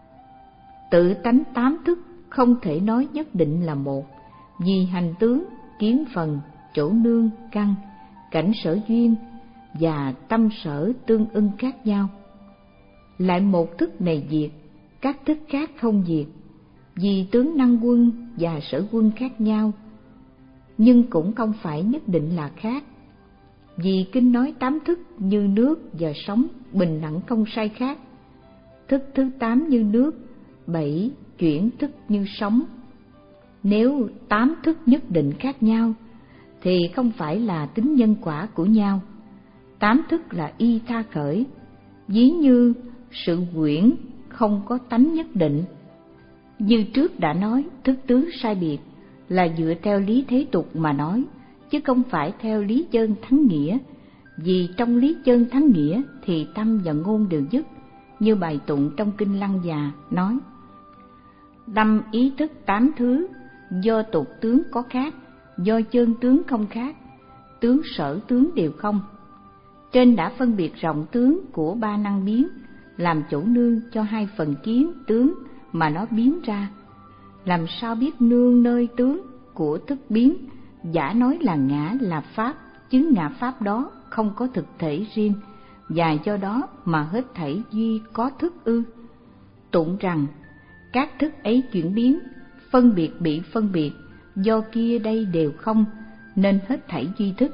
Tự tánh tám thức không thể nói nhất định là một, vì hành tướng, kiến phần, chỗ nương, căn, cảnh sở duyên và tâm sở tương ưng khác nhau. Lại một thức này diệt, các thức khác không diệt, vì tướng năng quân và sở quân khác nhau, nhưng cũng không phải nhất định là khác. Vì kinh nói tám thức như nước và sóng bình đẳng không sai khác. Thức thứ tám như nước, bảy chuyển thức như sóng. Nếu tám thức nhất định khác nhau, thì không phải là tính nhân quả của nhau. Tám thức là y tha khởi, ví như sự quyển không có tánh nhất định. Như trước đã nói, thức tứ sai biệt là dựa theo lý thế tục mà nói, chứ không phải theo lý chân thắng nghĩa. Vì trong lý chân thắng nghĩa thì tâm và ngôn đều dứt, như bài tụng trong kinh Lăng Già nói: tâm ý thức tám thứ, do tục tướng có khác, do chân tướng không khác, tướng sở tướng đều không. Trên đã phân biệt rộng tướng của ba năng biến, làm chỗ nương cho hai phần kiến tướng mà nó biến ra. Làm sao biết nương nơi tướng của thức biến? Giả nói là ngã là pháp, chứ ngã pháp đó không có thực thể riêng, và do đó mà hết thảy duy có thức ư? Tụng rằng các thức ấy chuyển biến, phân biệt bị phân biệt, do kia đây đều không, nên hết thảy duy thức.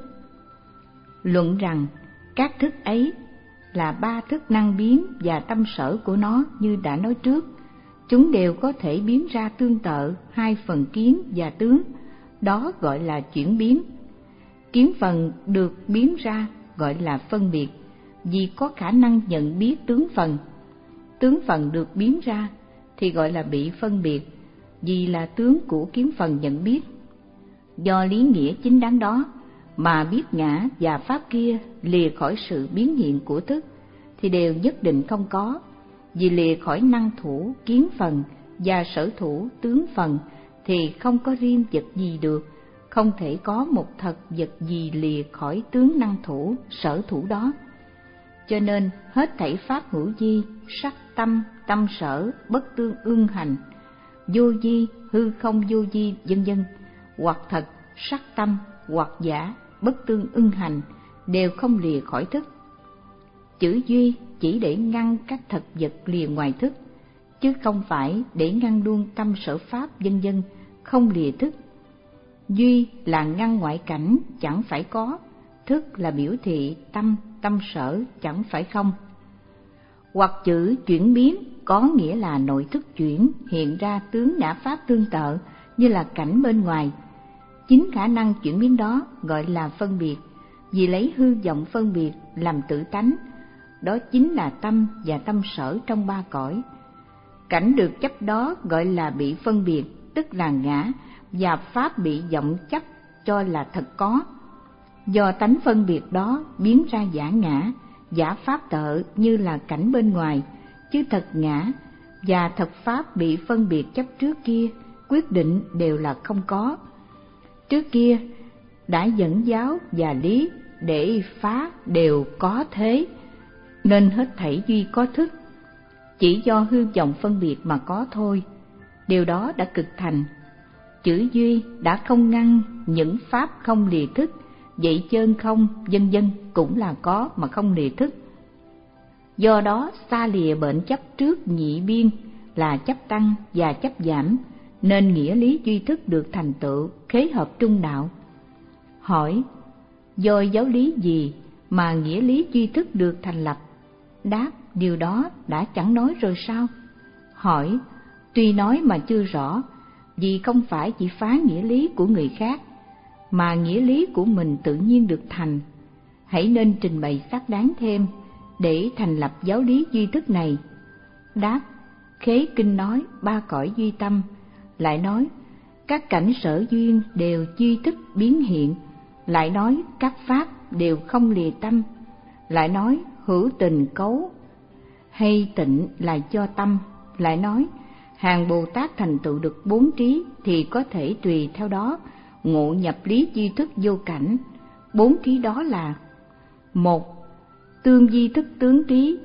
Luận rằng các thức ấy là ba thức năng biến và tâm sở của nó như đã nói trước. Chúng đều có thể biến ra tương tự hai phần kiến và tướng, đó gọi là chuyển biến. Kiến phần được biến ra gọi là phân biệt, vì có khả năng nhận biết tướng phần. Tướng phần được biến ra thì gọi là bị phân biệt, vì là tướng của kiến phần nhận biết. Do lý nghĩa chính đáng đó mà biết ngã và pháp kia lìa khỏi sự biến hiện của thức thì đều nhất định không có, vì lìa khỏi năng thủ kiến phần và sở thủ tướng phần thì không có riêng vật gì được, không thể có một thật vật gì lìa khỏi tướng năng thủ sở thủ đó. Cho nên hết thảy pháp hữu vi, sắc tâm, tâm sở, bất tương ưng hành, vô vi, hư không vô vi, vân vân, hoặc thật, sắc tâm, hoặc giả, bất tương ưng hành, đều không lìa khỏi thức. Chữ duy chỉ để ngăn các thật vật lìa ngoài thức, chứ không phải để ngăn luôn tâm sở pháp vân vân không lìa thức. Duy là ngăn ngoại cảnh chẳng phải có, thức là biểu thị tâm, tâm sở chẳng phải không. Hoặc chữ chuyển biến có nghĩa là nội thức chuyển hiện ra tướng ngã pháp tương tự như là cảnh bên ngoài. Chính khả năng chuyển biến đó gọi là phân biệt, vì lấy hư vọng phân biệt làm tự tánh, đó chính là tâm và tâm sở trong ba cõi. Cảnh được chấp đó gọi là bị phân biệt, tức là ngã, và pháp bị vọng chấp cho là thật có. Do tánh phân biệt đó biến ra giả ngã, giả pháp tợ như là cảnh bên ngoài, chứ thật ngã và thật pháp bị phân biệt chấp trước kia quyết định đều là không có. Trước kia đã dẫn giáo và lý để phá đều có thế, nên hết thảy duy có thức, chỉ do hư vọng phân biệt mà có thôi. Điều đó đã cực thành. Chữ duy đã không ngăn những pháp không lìa thức, vậy chơn không vân vân cũng là có mà không lìa thức. Do đó xa lìa bệnh chấp trước nhị biên là chấp tăng và chấp giảm, nên nghĩa lý duy thức được thành tựu khế hợp trung đạo. Hỏi: do giáo lý gì mà nghĩa lý duy thức được thành lập? Đáp: điều đó đã chẳng nói rồi sao? Hỏi: tuy nói mà chưa rõ, vì không phải chỉ phá nghĩa lý của người khác, mà nghĩa lý của mình tự nhiên được thành. Hãy nên trình bày xác đáng thêm để thành lập giáo lý duy thức này. Đáp: khế kinh nói ba cõi duy tâm, lại nói các cảnh sở duyên đều duy thức biến hiện, lại nói các pháp đều không lìa tâm, lại nói hữu tình cấu hay tịnh là cho tâm, lại nói hàng Bồ Tát thành tựu được bốn trí thì có thể tùy theo đó ngộ nhập lý duy thức vô cảnh. Bốn trí đó là: một, tương duy thức tướng trí,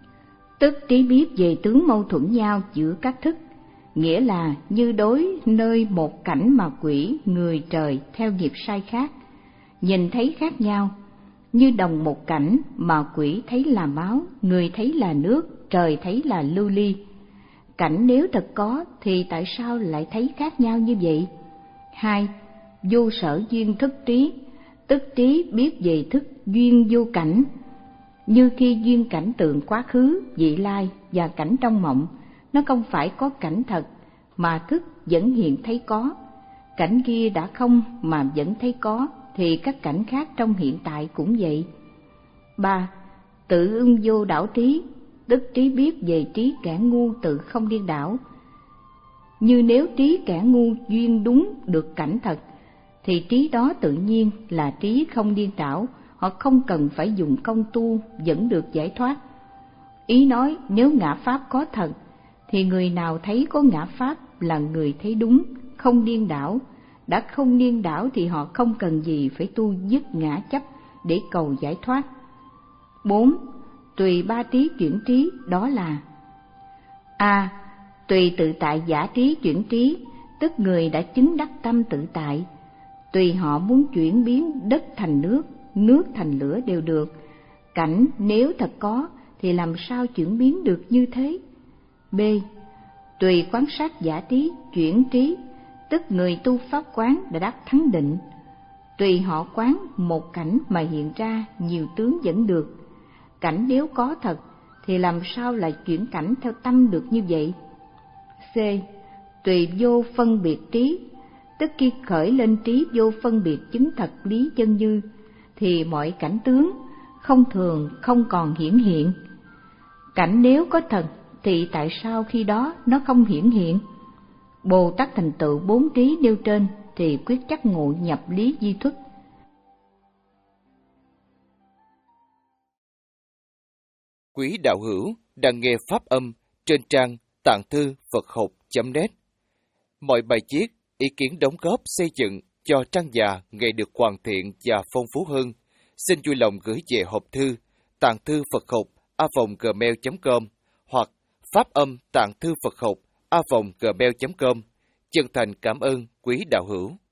tức trí biết về tướng mâu thuẫn nhau giữa các thức, nghĩa là như đối nơi một cảnh mà quỷ, người, trời theo nghiệp sai khác, nhìn thấy khác nhau, như đồng một cảnh mà quỷ thấy là máu, người thấy là nước, trời thấy là lưu ly. Cảnh nếu thật có thì tại sao lại thấy khác nhau như vậy? Hai, vô sở duyên thức trí, tức trí biết về thức duyên vô cảnh, như khi duyên cảnh tượng quá khứ, vị lai và cảnh trong mộng, nó không phải có cảnh thật mà thức vẫn hiện thấy có. Cảnh kia đã không mà vẫn thấy có, thì các cảnh khác trong hiện tại cũng vậy. Ba, tự ưng vô đảo trí, tức trí biết về trí kẻ ngu tự không điên đảo. Như nếu trí kẻ ngu duyên đúng được cảnh thật, thì trí đó tự nhiên là trí không điên đảo, họ không cần phải dùng công tu vẫn được giải thoát. Ý nói nếu ngã pháp có thật, thì người nào thấy có ngã pháp là người thấy đúng, không điên đảo. Đã không điên đảo thì họ không cần gì phải tu dứt ngã chấp để cầu giải thoát. Bốn, tùy ba trí chuyển trí, đó là: A. Tùy tự tại giả trí chuyển trí, tức người đã chứng đắc tâm tự tại. Tùy họ muốn chuyển biến đất thành nước, nước thành lửa đều được. Cảnh nếu thật có thì làm sao chuyển biến được như thế? B. Tùy quán sát giả trí, chuyển trí, tức người tu pháp quán đã đắc thắng định. Tùy họ quán một cảnh mà hiện ra nhiều tướng vẫn được. Cảnh nếu có thật thì làm sao lại chuyển cảnh theo tâm được như vậy? C. Tùy vô phân biệt trí, tức khi khởi lên trí vô phân biệt chứng thật lý chân như, thì mọi cảnh tướng không thường không còn hiển hiện. Cảnh nếu có thật thì tại sao khi đó nó không hiển hiện? Bồ Tát thành tựu bốn trí nêu trên thì quyết chắc ngộ nhập lý di thức. Quý đạo hữu đang nghe pháp âm trên trang tạng thư Phật học chấm net. Mọi bài viết, ý kiến đóng góp xây dựng cho trang già ngày được hoàn thiện và phong phú hơn, xin vui lòng gửi về hộp thư tạng thư Phật học a vòng gmail chấm com hoặc pháp âm tạng thư Phật học a vòng gmail chấm com. Chân thành cảm ơn quý đạo hữu.